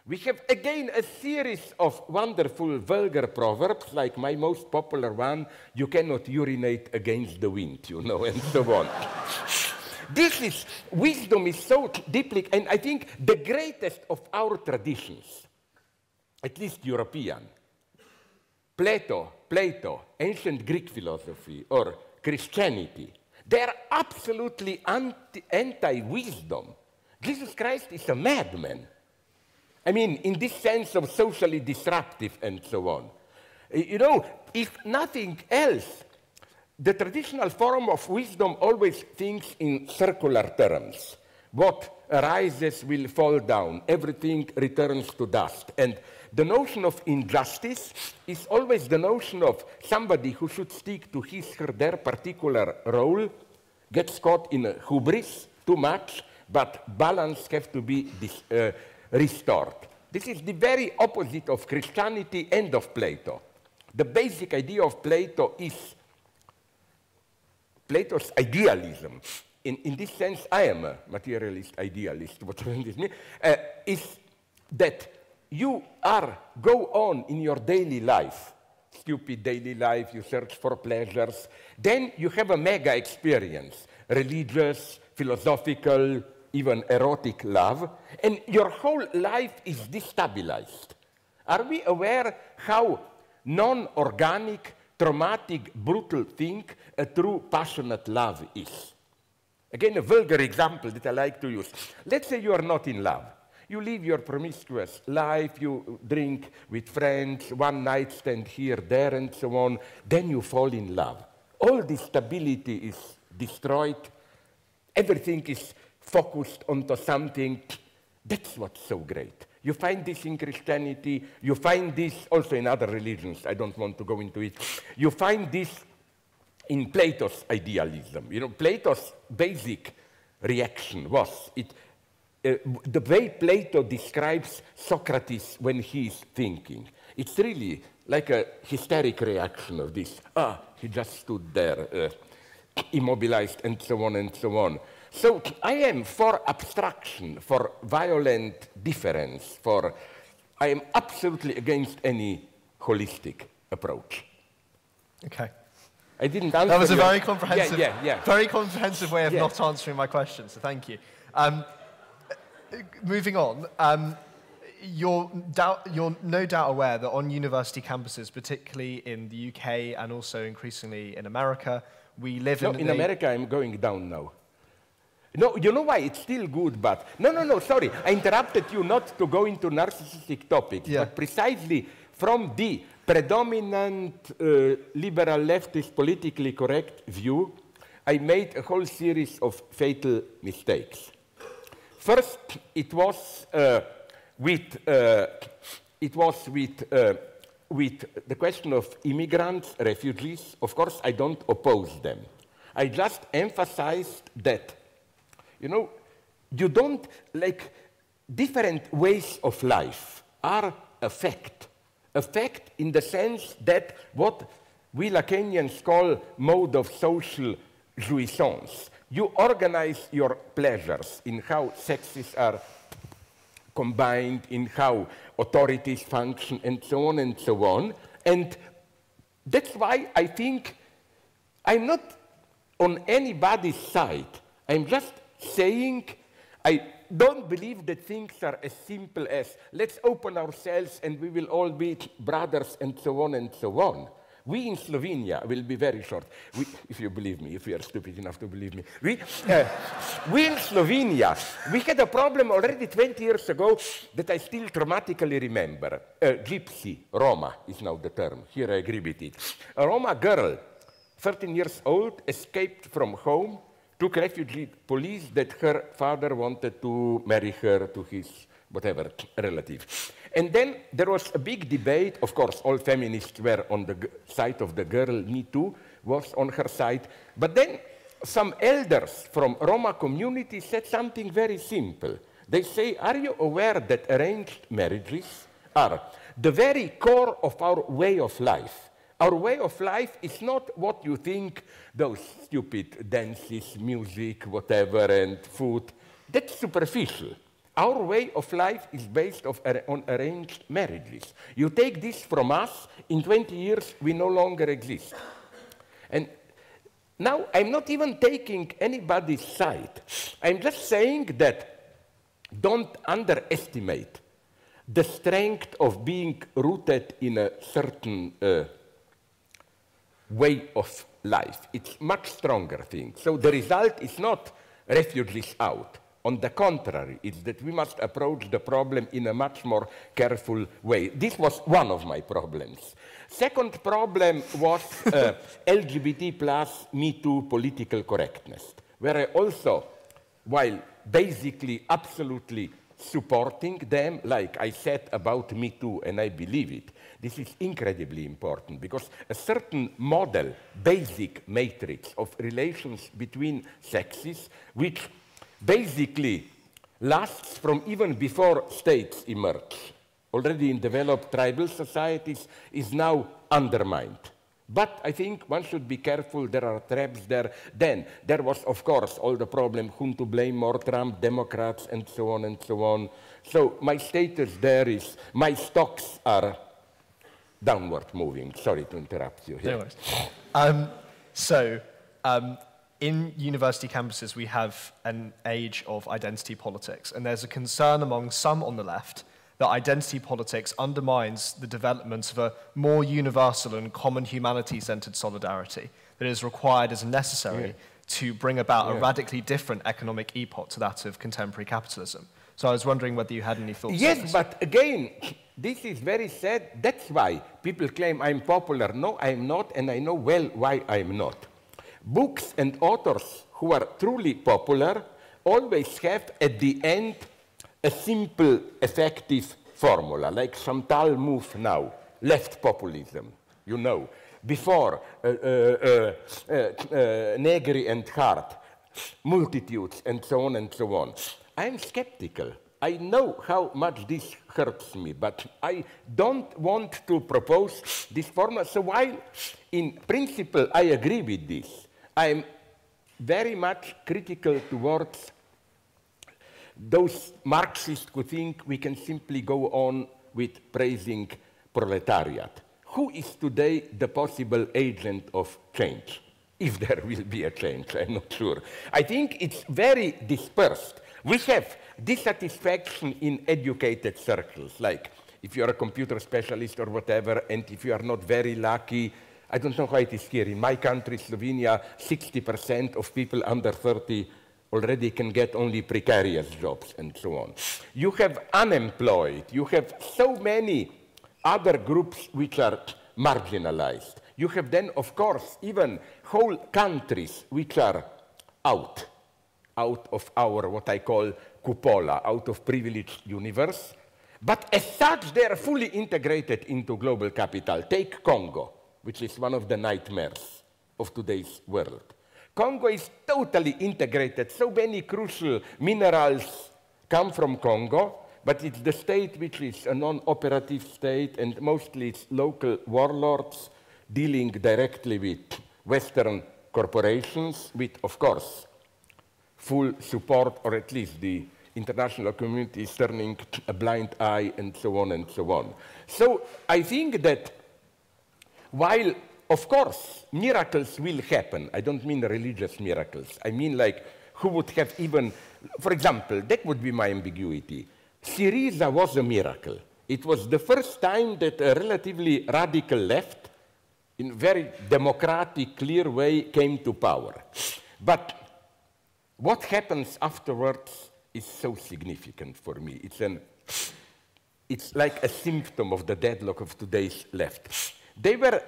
[SPEAKER 2] We have again a series of wonderful vulgar proverbs, like my most popular one, you cannot urinate against the wind, you know, and so on. Wisdom is so deeply, and I think the greatest of our traditions, at least European, Plato, ancient Greek philosophy, or Christianity, they are absolutely anti-wisdom. Jesus Christ is a madman. I mean, in this sense of socially disruptive and so on. You know, if nothing else, the traditional form of wisdom always thinks in circular terms. What arises will fall down. Everything returns to dust. And the notion of injustice is always the notion of somebody who should stick to his or their particular role, gets caught in a hubris too much, but balance has to be restored. This is the very opposite of Christianity and of Plato. The basic idea of Plato is Plato's idealism. In this sense, I am a materialist idealist, whatever this means, is that you go on in your daily life, stupid daily life, you search for pleasures, then you have a mega experience, religious, philosophical, even erotic love, and your whole life is destabilized. Are we aware how non-organic, traumatic, brutal thing a true passionate love is? Again, a vulgar example that I like to use. Let's say you are not in love. You live your promiscuous life, you drink with friends, one night stand here, there, and so on. Then you fall in love. All this stability is destroyed. Everything is focused onto something. That's what's so great. You find this in Christianity. You find this also in other religions. I don't want to go into it. You find this in Plato's idealism. You know, Plato's basic reaction was the way Plato describes Socrates when he's thinking. It's really like a hysteric reaction of this. He just stood there, immobilized, and so on and so on. So I am for abstraction, for violent difference, I am absolutely against any holistic approach.
[SPEAKER 1] Okay.
[SPEAKER 2] I didn't answer.
[SPEAKER 1] That was a very comprehensive,
[SPEAKER 2] yeah.
[SPEAKER 1] very comprehensive way of not answering my question, so thank you. Moving on, you're no doubt aware that on university campuses, particularly in the UK and also increasingly in America, we live in
[SPEAKER 2] America, I'm going down now. No, you know why? It's still good, but... No, sorry. I interrupted you not to go into narcissistic topics, but precisely from the predominant liberal leftist politically correct view, I made a whole series of fatal mistakes. First, it was with the question of immigrants, refugees. Of course, I don't oppose them. I just emphasized that, you know, you don't, like, different ways of life are a fact. A fact in the sense that what we Lacanians call mode of social jouissance. You organize your pleasures in how sexes are combined, in how authorities function, and so on and so on. And that's why I think I'm not on anybody's side. I'm just saying I don't believe that things are as simple as let's open ourselves and we will all be brothers and so on and so on. We in Slovenia will be very short. If you believe me, if you are stupid enough to believe me. We in Slovenia, we had a problem already 20 years ago that I still traumatically remember. Gypsy, Roma is now the term. Here I agree with it. A Roma girl, 13 years old, escaped from home, took refugee police that her father wanted to marry her to his whatever relative. And then there was a big debate. Of course, all feminists were on the side of the girl. Me Too was on her side. But then some elders from Roma community said something very simple. They say, are you aware that arranged marriages are the very core of our way of life? Our way of life is not what you think, those stupid dances, music, whatever, and food. That's superficial. our way of life is based on arranged marriages. You take this from us, in 20 years we no longer exist. And now I'm not even taking anybody's side. I'm just saying that don't underestimate the strength of being rooted in a certain way of life. It's much stronger thing. So the result is not refugees out. On the contrary, it's that we must approach the problem in a much more careful way. This was one of my problems. Second problem was LGBT plus Me Too political correctness, where I also, while basically absolutely supporting them, like I said about Me Too, and I believe it, this is incredibly important because a certain model, basic matrix of relations between sexes, which basically lasts from even before states emerge, already in developed tribal societies, is now undermined. But I think one should be careful, there are traps there. Then there was, of course, all the problem, whom to blame more, Trump, Democrats, and so on and so on. So my status there is, my stocks are downward moving. Sorry to interrupt you here.
[SPEAKER 1] No worries. In university campuses, we have an age of identity politics, and there's a concern among some on the left that identity politics undermines the development of a more universal and common humanity-centered solidarity that is required as necessary to bring about a radically different economic epoch to that of contemporary capitalism. So I was wondering whether you had any thoughts on this.
[SPEAKER 2] Yes, but again, this is very sad. That's why people claim I'm popular. No, I'm not, and I know well why I'm not. Books and authors who are truly popular always have, at the end, a simple, effective formula, like Chantal Mouffe now, left populism, you know. Before, Negri and Hart, multitudes, and so on and so on. I'm skeptical. I know how much this hurts me, but I don't want to propose this formula. So while, in principle, I agree with this, I'm very much critical towards those Marxists who think we can simply go on with praising proletariat. Who is today the possible agent of change? If there will be a change, I'm not sure. I think it's very dispersed. We have dissatisfaction in educated circles, like if you're a computer specialist or whatever, and if you are not very lucky, I don't know how it is here. In my country, Slovenia, 60% of people under 30 already can get only precarious jobs and so on. You have unemployed. You have so many other groups which are marginalized. You have then, of course, even whole countries which are out of our, what I call, cupola, out of privileged universe. But as such, they are fully integrated into global capital. Take Congo, which is one of the nightmares of today's world. Congo is totally integrated. So many crucial minerals come from Congo, but it's the state which is a non-operative state, and mostly it's local warlords dealing directly with Western corporations, with, of course, full support, or at least the international community is turning a blind eye, and so on and so on. So I think that while, of course, miracles will happen, I don't mean religious miracles, I mean like who would have even, for example, that would be my ambiguity. Syriza was a miracle. It was the first time that a relatively radical left, in a very democratic, clear way, came to power. But what happens afterwards is so significant for me. It's like a symptom of the deadlock of today's left. They were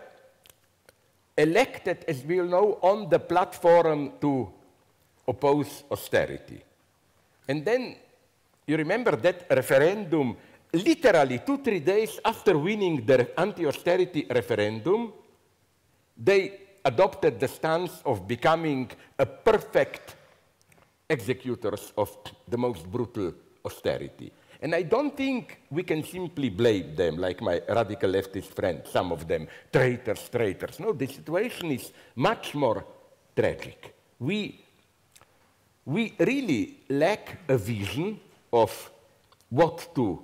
[SPEAKER 2] elected, as we all know, on the platform to oppose austerity. And then, you remember that referendum, literally 2-3 days after winning the anti-austerity referendum, they adopted the stance of becoming a perfect executors of the most brutal austerity. And I don't think we can simply blame them, like my radical leftist friends, some of them, traitors, traitors. No, the situation is much more tragic. We really lack a vision of what to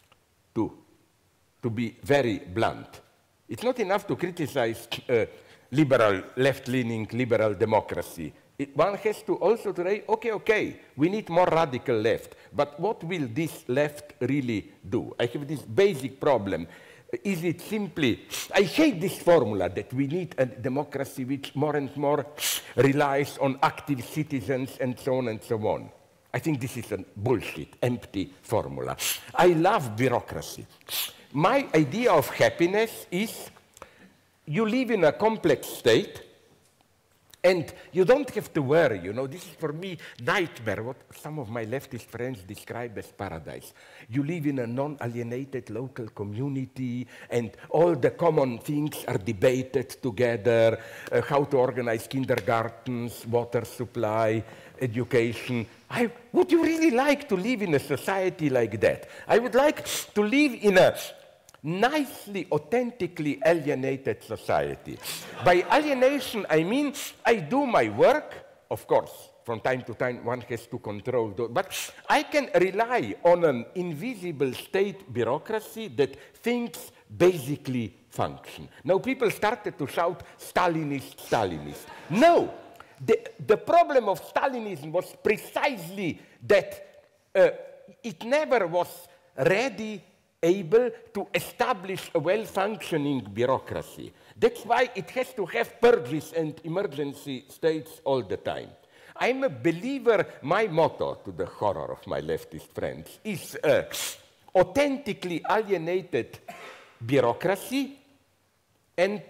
[SPEAKER 2] be very blunt. It's not enough to criticize liberal, left-leaning liberal democracy. One has to also say, okay, we need more radical left. But what will this left really do? I have this basic problem. Is it simply, I hate this formula that we need a democracy which more and more relies on active citizens and so on and so on. I think this is a bullshit, empty formula. I love bureaucracy. My idea of happiness is you live in a complex state and you don't have to worry, you know, this is for me nightmare, what some of my leftist friends describe as paradise. You live in a non-alienated local community and all the common things are debated together, how to organize kindergartens, water supply, education. Would you really like to live in a society like that? I would like to live in a nicely, authentically alienated society. By alienation, I mean I do my work, of course, from time to time one has to control, but I can rely on an invisible state bureaucracy that things basically function. Now people started to shout, Stalinist, Stalinist. No, the problem of Stalinism was precisely that it never was ready able to establish a well-functioning bureaucracy. That's why it has to have purges and emergency states all the time. I'm a believer, my motto, to the horror of my leftist friends, is authentically alienated bureaucracy and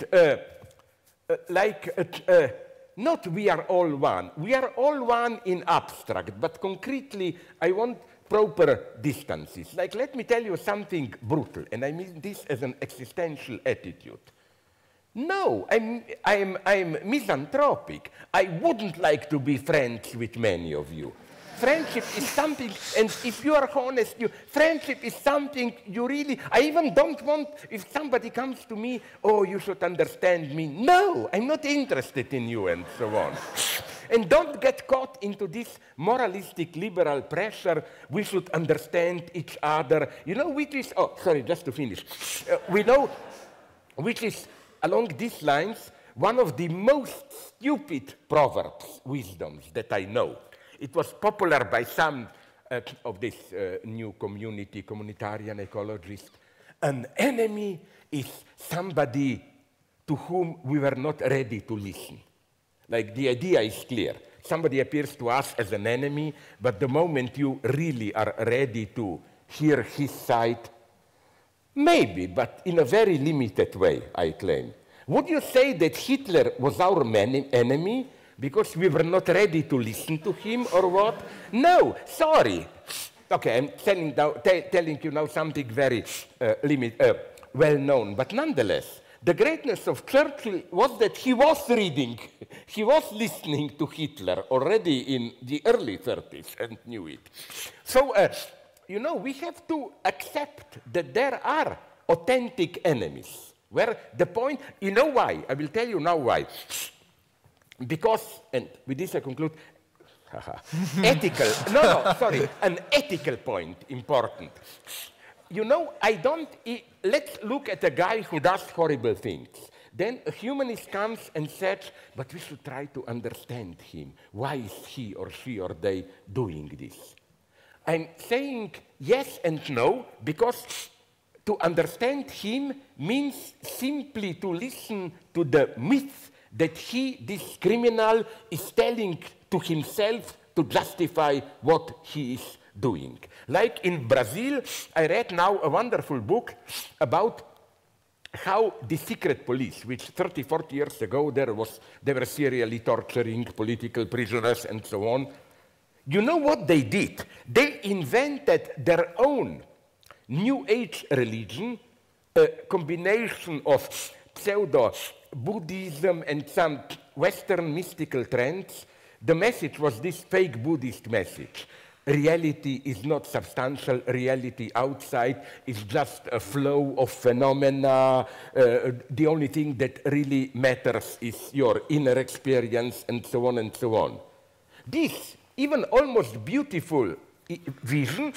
[SPEAKER 2] not we are all one. We are all one in abstract, but concretely I want proper distances. Like, let me tell you something brutal, and I mean this as an existential attitude. No, I'm misanthropic. I wouldn't like to be friends with many of you. Friendship is something, and if you are honest, friendship is something you really, I even don't want, if somebody comes to me, oh, you should understand me. No, I'm not interested in you, and so on. And don't get caught into this moralistic liberal pressure, we should understand each other. You know, which is, oh, sorry, just to finish. We know, which is, along these lines, one of the most stupid proverbs, wisdoms that I know. It was popular by some of this new communitarian ecologists. An enemy is somebody to whom we were not ready to listen. Like, the idea is clear. Somebody appears to us as an enemy, but the moment you really are ready to hear his side, maybe, but in a very limited way, I claim. Would you say that Hitler was our enemy because we were not ready to listen to him, or what? No, sorry. Okay, I'm telling you now something very well-known, but nonetheless, the greatness of Churchill was that he was reading, he was listening to Hitler already in the early 30s and knew it. So, you know, we have to accept that there are authentic enemies. Where the point, you know why? I will tell you now why. Because, and with this I conclude, an ethical point, important. You know, let's look at a guy who does horrible things. Then a humanist comes and says, but we should try to understand him. Why is he or she or they doing this? I'm saying yes and no, because to understand him means simply to listen to the myth that this criminal, is telling to himself to justify what he is doing. Like in Brazil, I read now a wonderful book about how the secret police, which 30, 40 years ago they were serially torturing political prisoners and so on. You know what they did? They invented their own New Age religion, a combination of pseudo-Buddhism and some Western mystical trends. The message was this fake Buddhist message. Reality is not substantial. Reality outside is just a flow of phenomena. The only thing that really matters is your inner experience, and so on and so on. This, even almost beautiful vision,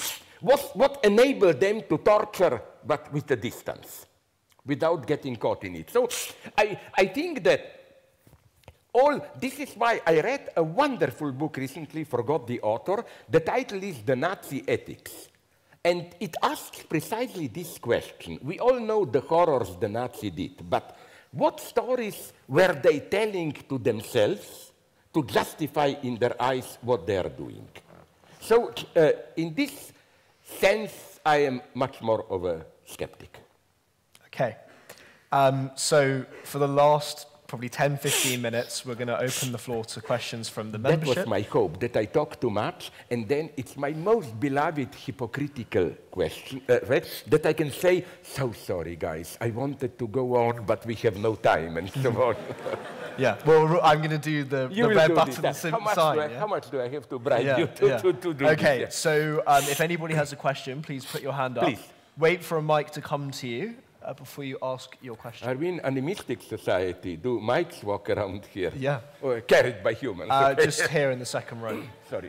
[SPEAKER 2] what enabled them to torture, but with a distance, without getting caught in it. So I think that this is why I read a wonderful book recently, forgot the author. The title is The Nazi Ethics. And it asks precisely this question. We all know the horrors the Nazi did, but what stories were they telling to themselves to justify in their eyes what they are doing? So in this sense, I am much more of a skeptic.
[SPEAKER 1] Okay. So for the last probably 10, 15 minutes, we're going to open the floor to questions from the membership.
[SPEAKER 2] That was my hope, that I talk too much, and then it's my most beloved hypocritical question, that I can say, so sorry, guys, I wanted to go on, but we have no time, and so on.
[SPEAKER 1] Yeah, well, I'm going to do the red button sign.
[SPEAKER 2] How much do I have to bribe you to do this?
[SPEAKER 1] Okay, so if anybody has a question, please put your hand up.
[SPEAKER 2] Please.
[SPEAKER 1] Wait for a mic to come to you before you ask your question.
[SPEAKER 2] Are we in animistic society? Do mics walk around here?
[SPEAKER 1] Yeah.
[SPEAKER 2] Or carried by humans?
[SPEAKER 1] Just here in the second row.
[SPEAKER 2] Sorry.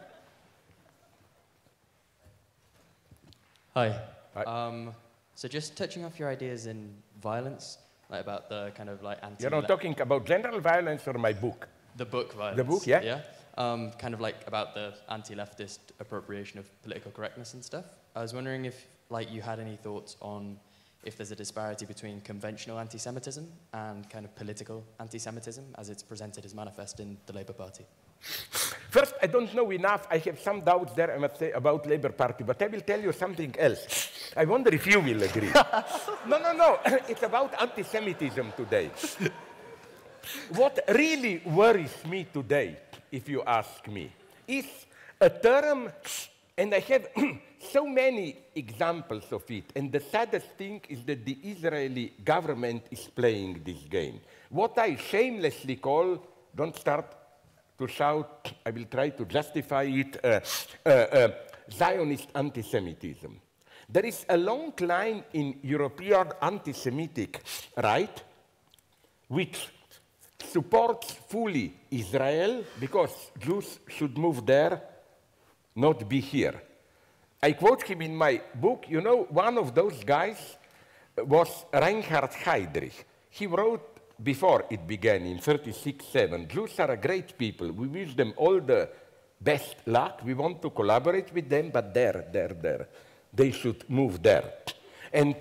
[SPEAKER 3] Hi. So just touching off your ideas in violence, like about the kind of like anti...
[SPEAKER 2] You're not talking about general violence or my book?
[SPEAKER 3] The book violence.
[SPEAKER 2] The book, yeah?
[SPEAKER 3] Yeah. Kind of like about the anti-leftist appropriation of political correctness and stuff. I was wondering if like you had any thoughts on if there's a disparity between conventional anti-Semitism and kind of political anti-Semitism as it's presented as manifest in the Labour Party.
[SPEAKER 2] First, I don't know enough. I have some doubts there, I must say, about Labour Party, but I will tell you something else. I wonder if you will agree. No. It's about anti-Semitism today. What really worries me today, if you ask me, is a term, and I have so many examples of it, and the saddest thing is that the Israeli government is playing this game. What I shamelessly call, don't start to shout, I will try to justify it, Zionist anti-Semitism. There is a long line in European anti-Semitic right which supports fully Israel because Jews should move there, not be here. I quote him in my book. You know, one of those guys was Reinhard Heydrich. He wrote before it began in 36-7, Jews are a great people. We wish them all the best luck. We want to collaborate with them, but there. They should move there. And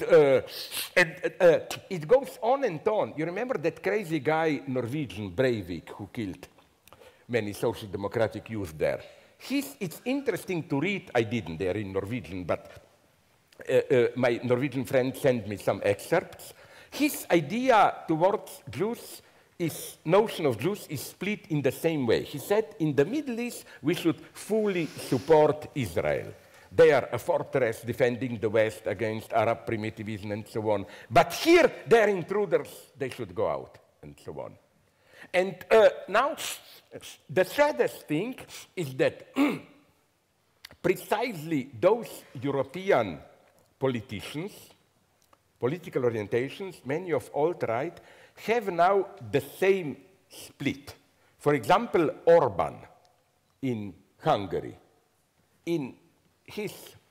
[SPEAKER 2] it goes on and on. You remember that crazy guy, Norwegian, Breivik, who killed many social democratic youth there? It's interesting to read. I didn't there in Norwegian, but my Norwegian friend sent me some excerpts. His idea towards Jews, his notion of Jews is split in the same way. He said, in the Middle East, we should fully support Israel. They are a fortress defending the West against Arab primitivism and so on. But here, they're intruders. They should go out and so on. And now, the saddest thing is that precisely those European politicians, political orientations, many of alt-right, have now the same split. For example, Orban in Hungary, in his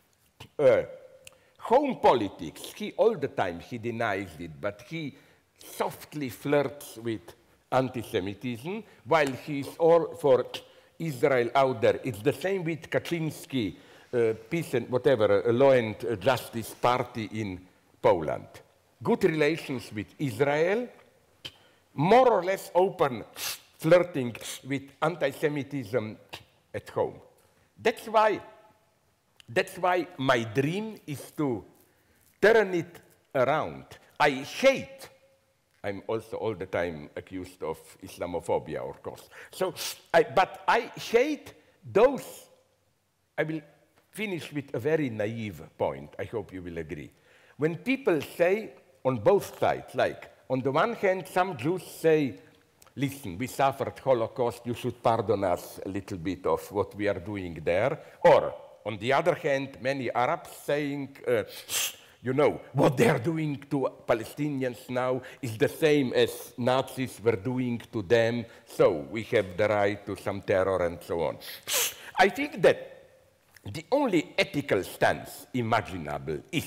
[SPEAKER 2] home politics, all the time he denies it, but he softly flirts with anti-Semitism, while he's all for Israel out there. It's the same with Kaczynski, peace and whatever, law and justice party in Poland. Good relations with Israel, more or less open flirting with anti-Semitism at home. That's why my dream is to turn it around. I'm also all the time accused of Islamophobia, of course. But I hate those. I will finish with a very naive point. I hope you will agree. When people say on both sides, like on the one hand, some Jews say, listen, we suffered Holocaust, you should pardon us a little bit of what we are doing there. Or on the other hand, many Arabs saying, you know, what they are doing to Palestinians now is the same as Nazis were doing to them, so we have the right to some terror and so on. I think that the only ethical stance imaginable is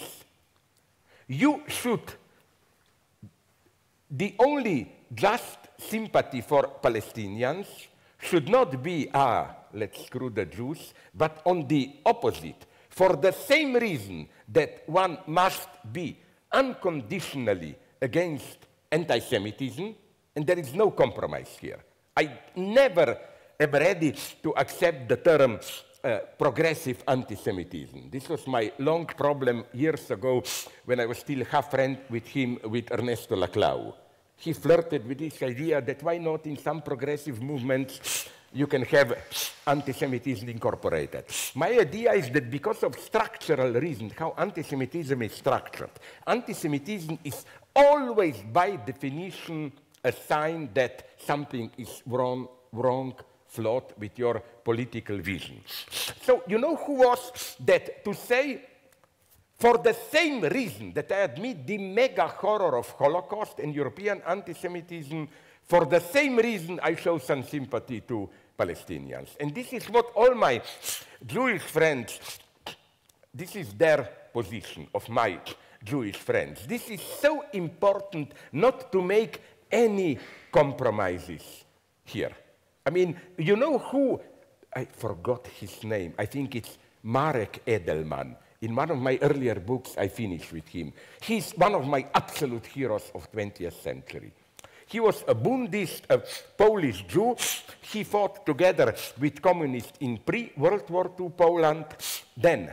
[SPEAKER 2] the only just sympathy for Palestinians should not be, let's screw the Jews, but on the opposite, for the same reason that one must be unconditionally against anti-Semitism, and there is no compromise here. I never am ready to accept the term progressive anti-Semitism. This was my long problem years ago when I was still half friend with him, with Ernesto Laclau. He flirted with this idea that why not in some progressive movements you can have anti-Semitism incorporated. My idea is that because of structural reasons, how anti-Semitism is structured, anti-Semitism is always by definition a sign that something is wrong, flawed with your political vision. So you know who was that to say, for the same reason that I admit the mega horror of Holocaust and European anti-Semitism, for the same reason I show some sympathy to Palestinians. And this is what all my Jewish friends, this is their position of my Jewish friends. This is so important not to make any compromises here. I mean, you know who, I forgot his name, I think it's Marek Edelman. In one of my earlier books, I finished with him. He's one of my absolute heroes of 20th century. He was a Bundist, a Polish Jew. He fought together with communists in pre-World War II Poland. Then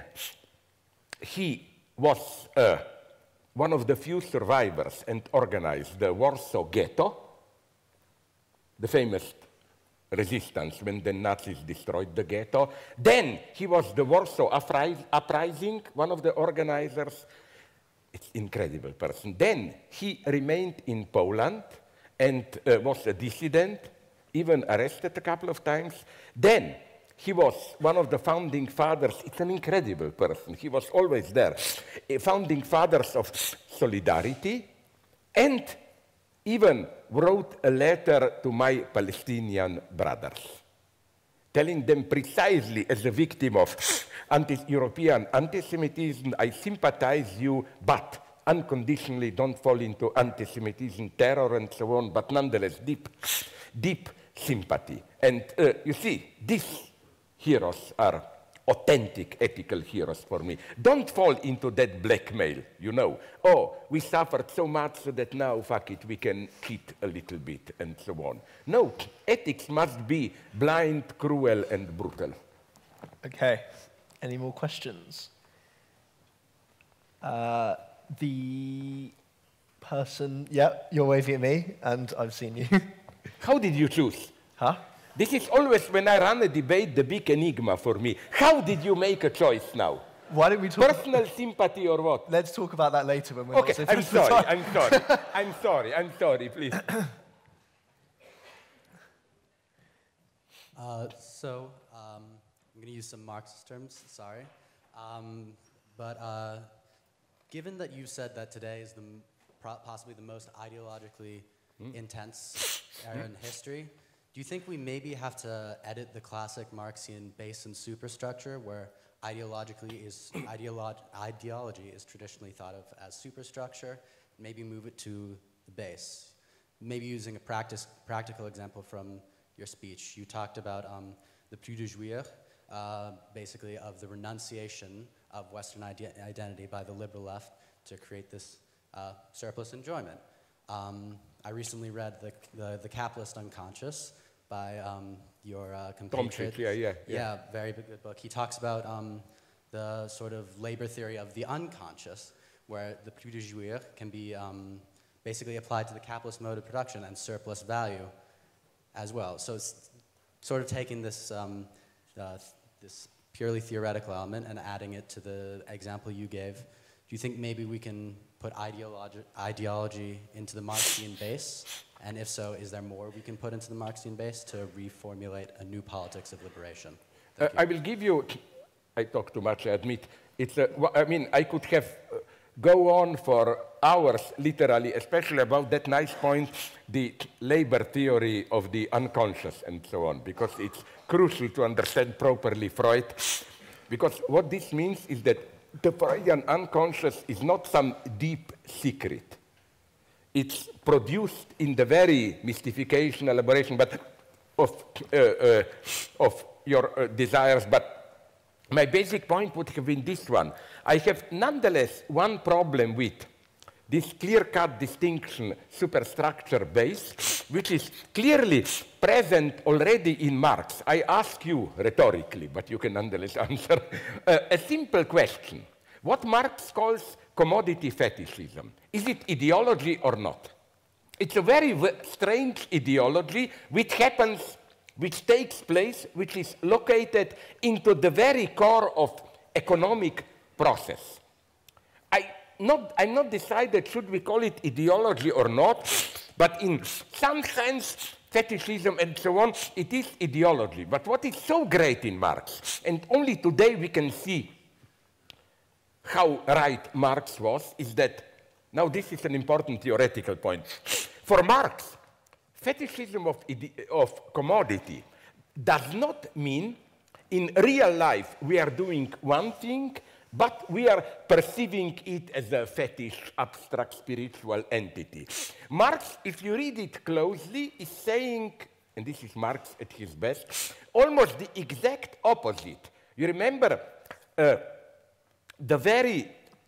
[SPEAKER 2] he was one of the few survivors and organized the Warsaw Ghetto, the famous resistance when the Nazis destroyed the ghetto. Then he was the Warsaw Uprising, one of the organizers. It's an incredible person. Then he remained in Poland and was a dissident, even arrested a couple of times. Then he was one of the founding fathers. It's an incredible person. He was always there. Founding fathers of Solidarity, and even wrote a letter to my Palestinian brothers, telling them precisely as a victim of European anti-Semitism, I sympathize you, but unconditionally don't fall into anti-Semitism, terror, and so on, but nonetheless deep sympathy. And you see, these heroes are authentic ethical heroes for me. Don't fall into that blackmail, you know. Oh, we suffered so much so that now, fuck it, we can cheat a little bit and so on. No, ethics must be blind, cruel, and brutal.
[SPEAKER 1] Okay, any more questions? The person, yeah, you're waving at me, and I've seen you.
[SPEAKER 2] How did you choose?
[SPEAKER 1] Huh?
[SPEAKER 2] This is always, when I run a debate, the big enigma for me. How did you make a choice now?
[SPEAKER 1] Why don't we talk...
[SPEAKER 2] Personal sympathy or what?
[SPEAKER 1] Let's talk about that later when we're...
[SPEAKER 2] Okay, I'm sorry, please.
[SPEAKER 4] I'm going to use some Marxist terms, sorry. Given that you said that today is possibly the most ideologically intense era in history, do you think we maybe have to edit the classic Marxian base and superstructure, where ideology is traditionally thought of as superstructure, maybe move it to the base? Maybe using a practical example from your speech, you talked about the plus de jouir, basically of the renunciation of Western identity by the liberal left to create this surplus enjoyment. I recently read the Capitalist Unconscious by your compatriot. Yeah, very good book. He talks about the sort of labor theory of the unconscious, where the plus de jouir can be basically applied to the capitalist mode of production and surplus value as well. So it's sort of taking this, this purely theoretical element and adding it to the example you gave. Do you think maybe we can put ideology into the Marxian base? And if so, is there more we can put into the Marxian base to reformulate a new politics of liberation?
[SPEAKER 2] I will give you, I talk too much, I admit. I mean, I could have go on for hours, literally, especially about that nice point, the labor theory of the unconscious and so on, because it's crucial to understand properly Freud, Because what this means is that the Freudian unconscious is not some deep secret. It's produced in the very mystification, elaboration, but of your desires. But my basic point would have been this one. I have nonetheless one problem with this clear-cut distinction, superstructure-based, which is clearly present already in Marx. I ask you rhetorically, but you can nonetheless answer, a simple question. What Marx calls commodity fetishism, is it ideology or not? It's a very strange ideology which happens, which takes place, which is located into the very core of economic process. I'm not decided should we call it ideology or not, but in some sense, fetishism and so on, it is ideology. But what is so great in Marx, and only today we can see how right Marx was, is that, now this is an important theoretical point. For Marx, fetishism of commodity does not mean in real life we are doing one thing, but we are perceiving it as a fetish, abstract, spiritual entity. Marx, if you read it closely, is saying, and this is Marx at his best, almost the exact opposite. You remember the very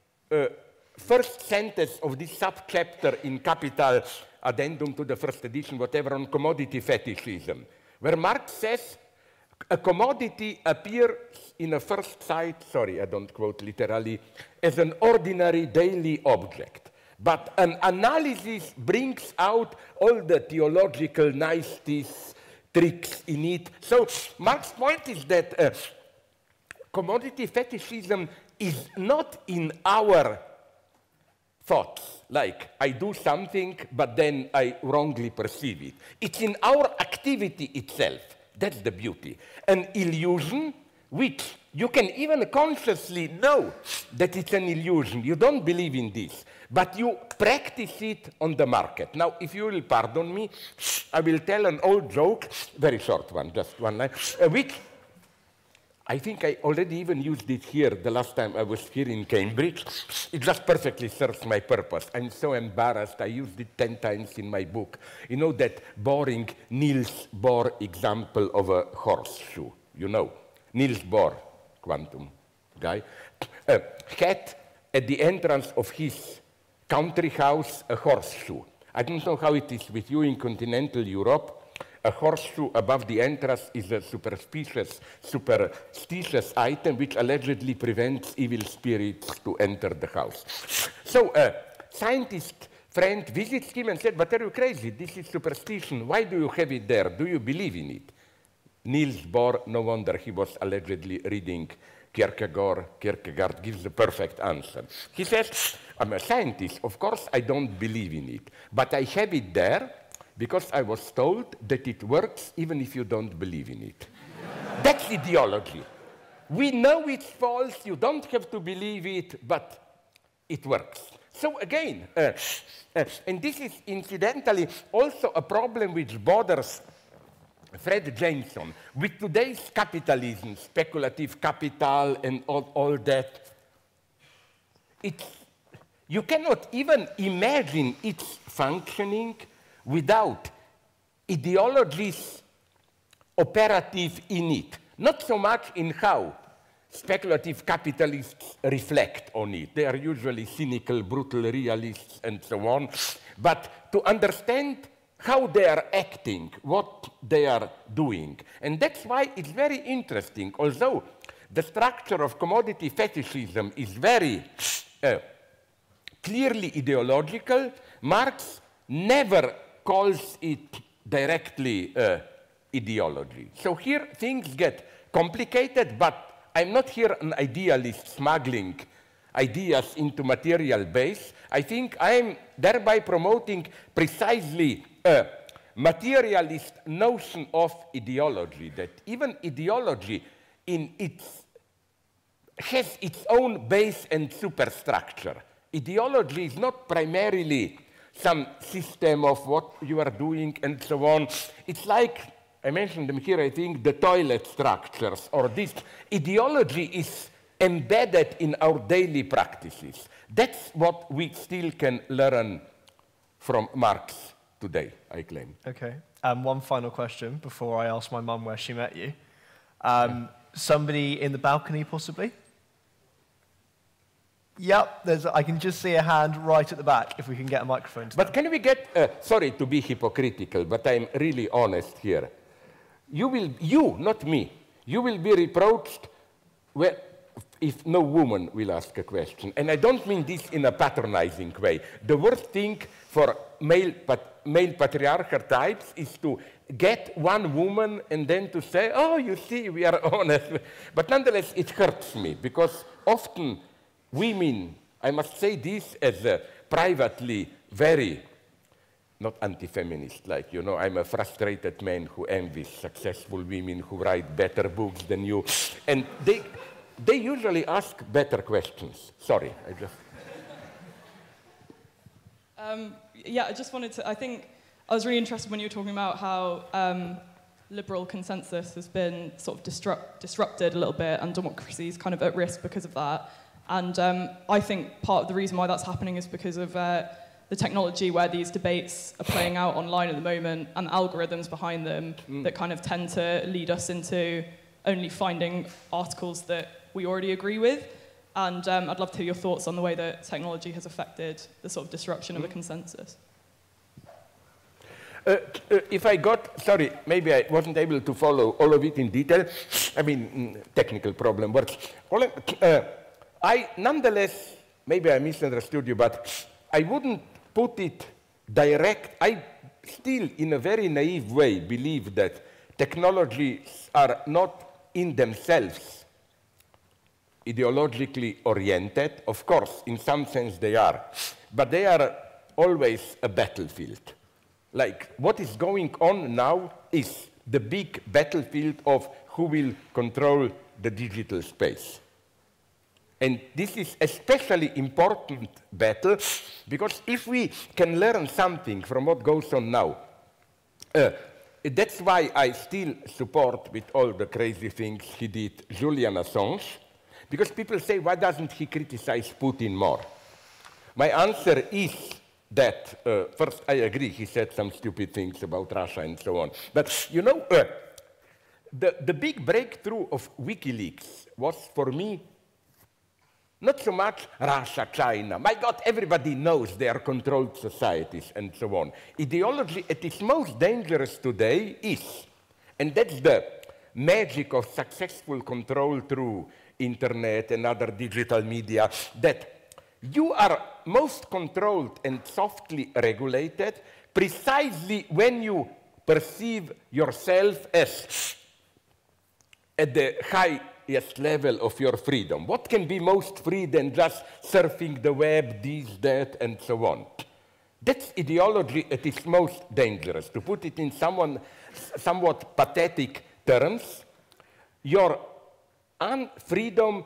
[SPEAKER 2] first sentence of this subchapter in Capital, addendum to the first edition, whatever, on commodity fetishism, where Marx says, a commodity appears in a first sight, sorry, I don't quote literally, as an ordinary daily object. But an analysis brings out all the theological niceties, tricks in it. So Marx's point is that commodity fetishism is not in our thoughts, like I do something, but then I wrongly perceive it. It's in our activity itself. That's the beauty. An illusion which you can even consciously know that it's an illusion. You don't believe in this, but you practice it on the market. Now, if you will pardon me, I will tell an old joke, very short one, just one line, which I think I already even used it here the last time I was here in Cambridge. It just perfectly serves my purpose. I'm so embarrassed. I used it 10 times in my book. You know that boring Niels Bohr example of a horseshoe? You know, Niels Bohr, quantum guy, had at the entrance of his country house a horseshoe. I don't know how it is with you in continental Europe. A horseshoe above the entrance is a superstitious item which allegedly prevents evil spirits to enter the house. So a scientist friend visits him and said, but are you crazy? This is superstition. Why do you have it there? Do you believe in it? Niels Bohr, no wonder he was allegedly reading Kierkegaard. Kierkegaard gives the perfect answer. He says, I'm a scientist. Of course, I don't believe in it, but I have it there because I was told that it works even if you don't believe in it. That's ideology. We know it's false, you don't have to believe it, but it works. So again, and this is incidentally also a problem which bothers Fred Jameson. With today's capitalism, speculative capital and all that, you cannot even imagine its functioning without ideologies operative in it. Not so much in how speculative capitalists reflect on it. They are usually cynical, brutal realists and so on. But to understand how they are acting, what they are doing. And that's why it's very interesting. Although the structure of commodity fetishism is very clearly ideological, Marx never calls it directly ideology. So here things get complicated, but I'm not here an idealist smuggling ideas into material base. I think I'm thereby promoting precisely a materialist notion of ideology, that even ideology has its own base and superstructure. Ideology is not primarily some system of what you are doing and so on. It's like I mentioned them here, I think, the toilet structures, or this ideology is embedded in our daily practices. That's what we still can learn from Marx today, I claim.
[SPEAKER 1] Okay. One final question before I ask my mum where she met you. Somebody in the balcony, possibly? Yep, I can just see a hand right at the back, if we can get a microphone to
[SPEAKER 2] But can we get, sorry to be hypocritical, but I'm really honest here. You, not me, you will be reproached if no woman will ask a question. And I don't mean this in a patronizing way. The worst thing for male patriarchal types is to get one woman and then to say, oh, you see, we are honest. But nonetheless, it hurts me, because often women, I must say this as a privately very, not anti-feminist, like, you know, I'm a frustrated man who envies successful women who write better books than you. And they usually ask better questions. Sorry, I just...
[SPEAKER 5] Yeah, I just wanted to, I think I was really interested when you were talking about how liberal consensus has been sort of disrupted a little bit, and democracy is kind of at risk because of that. And I think part of the reason why that's happening is because of the technology where these debates are playing out online at the moment, and the algorithms behind them that kind of tend to lead us into only finding articles that we already agree with. And I'd love to hear your thoughts on the way that technology has affected the sort of disruption of a consensus.
[SPEAKER 2] If I got, sorry, maybe I wasn't able to follow all of it in detail. I mean, technical problem works. Nonetheless, maybe I misunderstood you, but I wouldn't put it direct. I still, in a very naive way, believe that technologies are not in themselves ideologically oriented. Of course, in some sense they are, but they are always a battlefield. Like, what is going on now is the big battlefield of who will control the digital space. And this is especially important battle, because if we can learn something from what goes on now, that's why I still support, with all the crazy things he did, Julian Assange, because people say, why doesn't he criticize Putin more? My answer is that, first, I agree, he said some stupid things about Russia and so on. But, you know, the big breakthrough of WikiLeaks was, for me, not so much Russia, China. My God, everybody knows they are controlled societies and so on. Ideology at its most dangerous today is, and that's the magic of successful control through internet and other digital media, that you are most controlled and softly regulated precisely when you perceive yourself as at the highest level of your freedom. What can be most free than just surfing the web, this, that, and so on? That's ideology at its most dangerous. To put it in somewhat pathetic terms, your unfreedom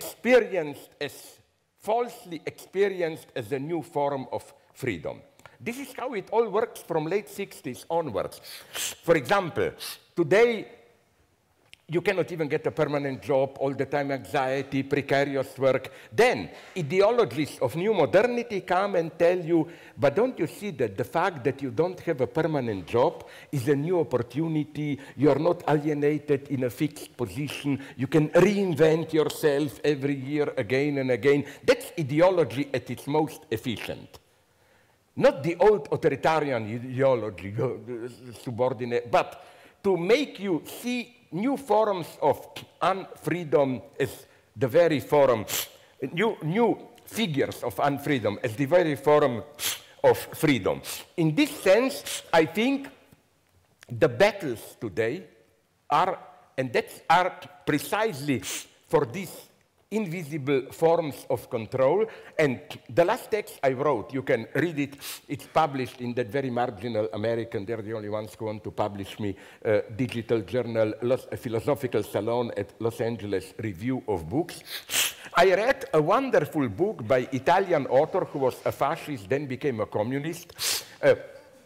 [SPEAKER 2] falsely experienced as a new form of freedom. This is how it all works from late 60s onwards. For example, today, you cannot even get a permanent job, all the time anxiety, precarious work. Then ideologies of new modernity come and tell you, but don't you see that the fact that you don't have a permanent job is a new opportunity, you're not alienated in a fixed position, you can reinvent yourself every year again and again. That's ideology at its most efficient. Not the old authoritarian ideology, subordinate, but to make you see new forms of unfreedom as the very forum, new figures of unfreedom as the very forum of freedom. In this sense, I think the battles today are precisely for these invisible forms of control. And the last text I wrote, you can read it, it's published in that very marginal American, they're the only ones who want to publish me, digital journal, Philosophical Salon at Los Angeles Review of Books. I read a wonderful book by Italian author who was a fascist, then became a communist.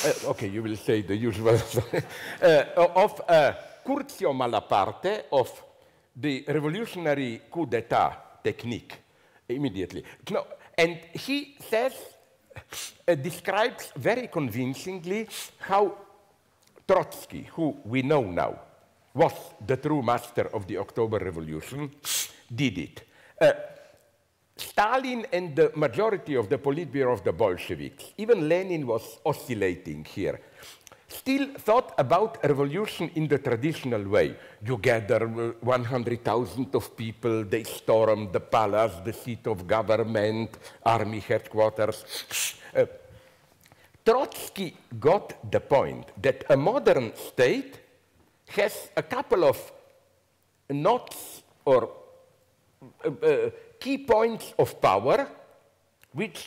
[SPEAKER 2] Okay, you will say the usual, of Curzio Malaparte, of the revolutionary coup d'etat technique, immediately. No, and he says, describes very convincingly how Trotsky, who we know now, was the true master of the October Revolution, did it. Stalin and the majority of the Politburo of the Bolsheviks, even Lenin was oscillating here, still thought about a revolution in the traditional way. You gather 100,000 of people, they storm the palace, the seat of government, army headquarters. Trotsky got the point that a modern state has a couple of knots or key points of power which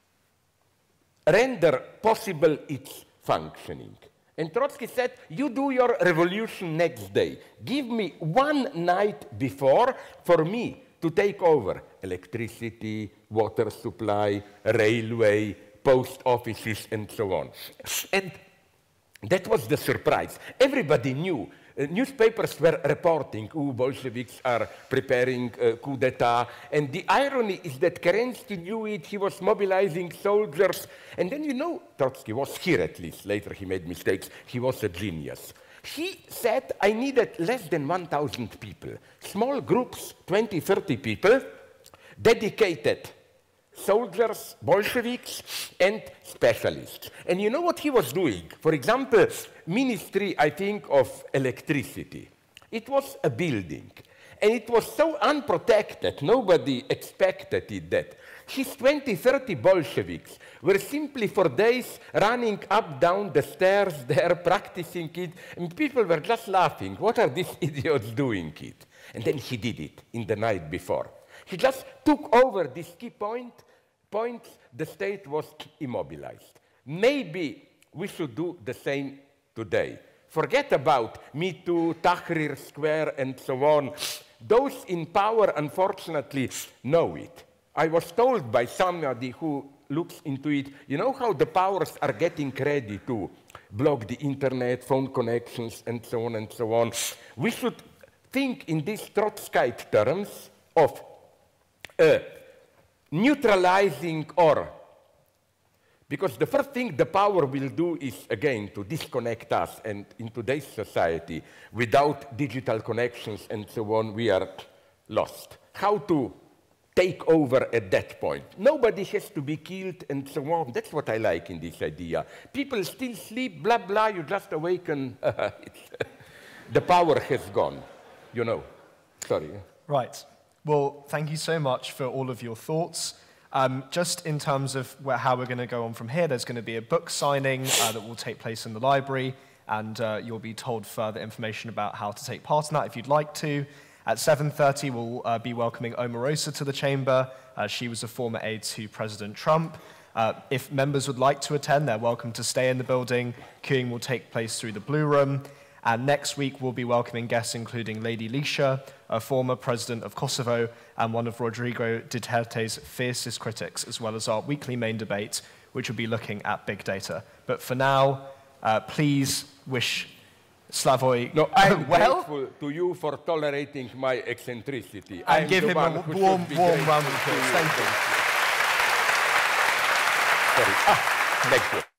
[SPEAKER 2] render possible its functioning. And Trotsky said, you do your revolution next day. Give me one night before for me to take over electricity, water supply, railway, post offices, and so on. And that was the surprise. Everybody knew. Newspapers were reporting, Bolsheviks are preparing a coup d'etat. And the irony is that Kerensky knew it, he was mobilizing soldiers. And then, you know, Trotsky was here at least. Later he made mistakes. He was a genius. He said, I needed less than 1,000 people. Small groups, 20, 30 people, dedicated soldiers, Bolsheviks, and specialists. And you know what he was doing? For example, Ministry, I think, of Electricity. It was a building. And it was so unprotected, nobody expected it that. His 20, 30 Bolsheviks were simply for days running up, down the stairs there, practicing it, and people were just laughing. What are these idiots doing it? And then he did it in the night before. He just took over this key points, the state was immobilized. Maybe we should do the same today. Forget about Me Too, Tahrir Square, and so on. Those in power, unfortunately, know it. I was told by somebody who looks into it, you know how the powers are getting ready to block the internet, phone connections, and so on and so on. We should think in these Trotskyite terms of neutralizing or, because the first thing the power will do is, again, to disconnect us, and in today's society, without digital connections and so on, we are lost. How to take over at that point? Nobody has to be killed and so on. That's what I like in this idea. People still sleep, blah, blah, you just awaken. The power has gone, you know. Sorry.
[SPEAKER 1] Right. Well, thank you so much for all of your thoughts. Just in terms of how we're going to go on from here, there's going to be a book signing that will take place in the library, and you'll be told further information about how to take part in that if you'd like to. At 7:30, we'll be welcoming Omarosa to the chamber. She was a former aide to President Trump. If members would like to attend, they're welcome to stay in the building. Queuing will take place through the Blue Room. And next week, we'll be welcoming guests including Lady Lisha, a former president of Kosovo, and one of Rodrigo Duterte's fiercest critics, as well as our weekly main debate, which will be looking at big data. But for now, please wish Slavoj
[SPEAKER 2] well. Grateful to you for tolerating my eccentricity.
[SPEAKER 1] And give him a warm round of applause. Thank you.
[SPEAKER 2] Sorry. Thank you.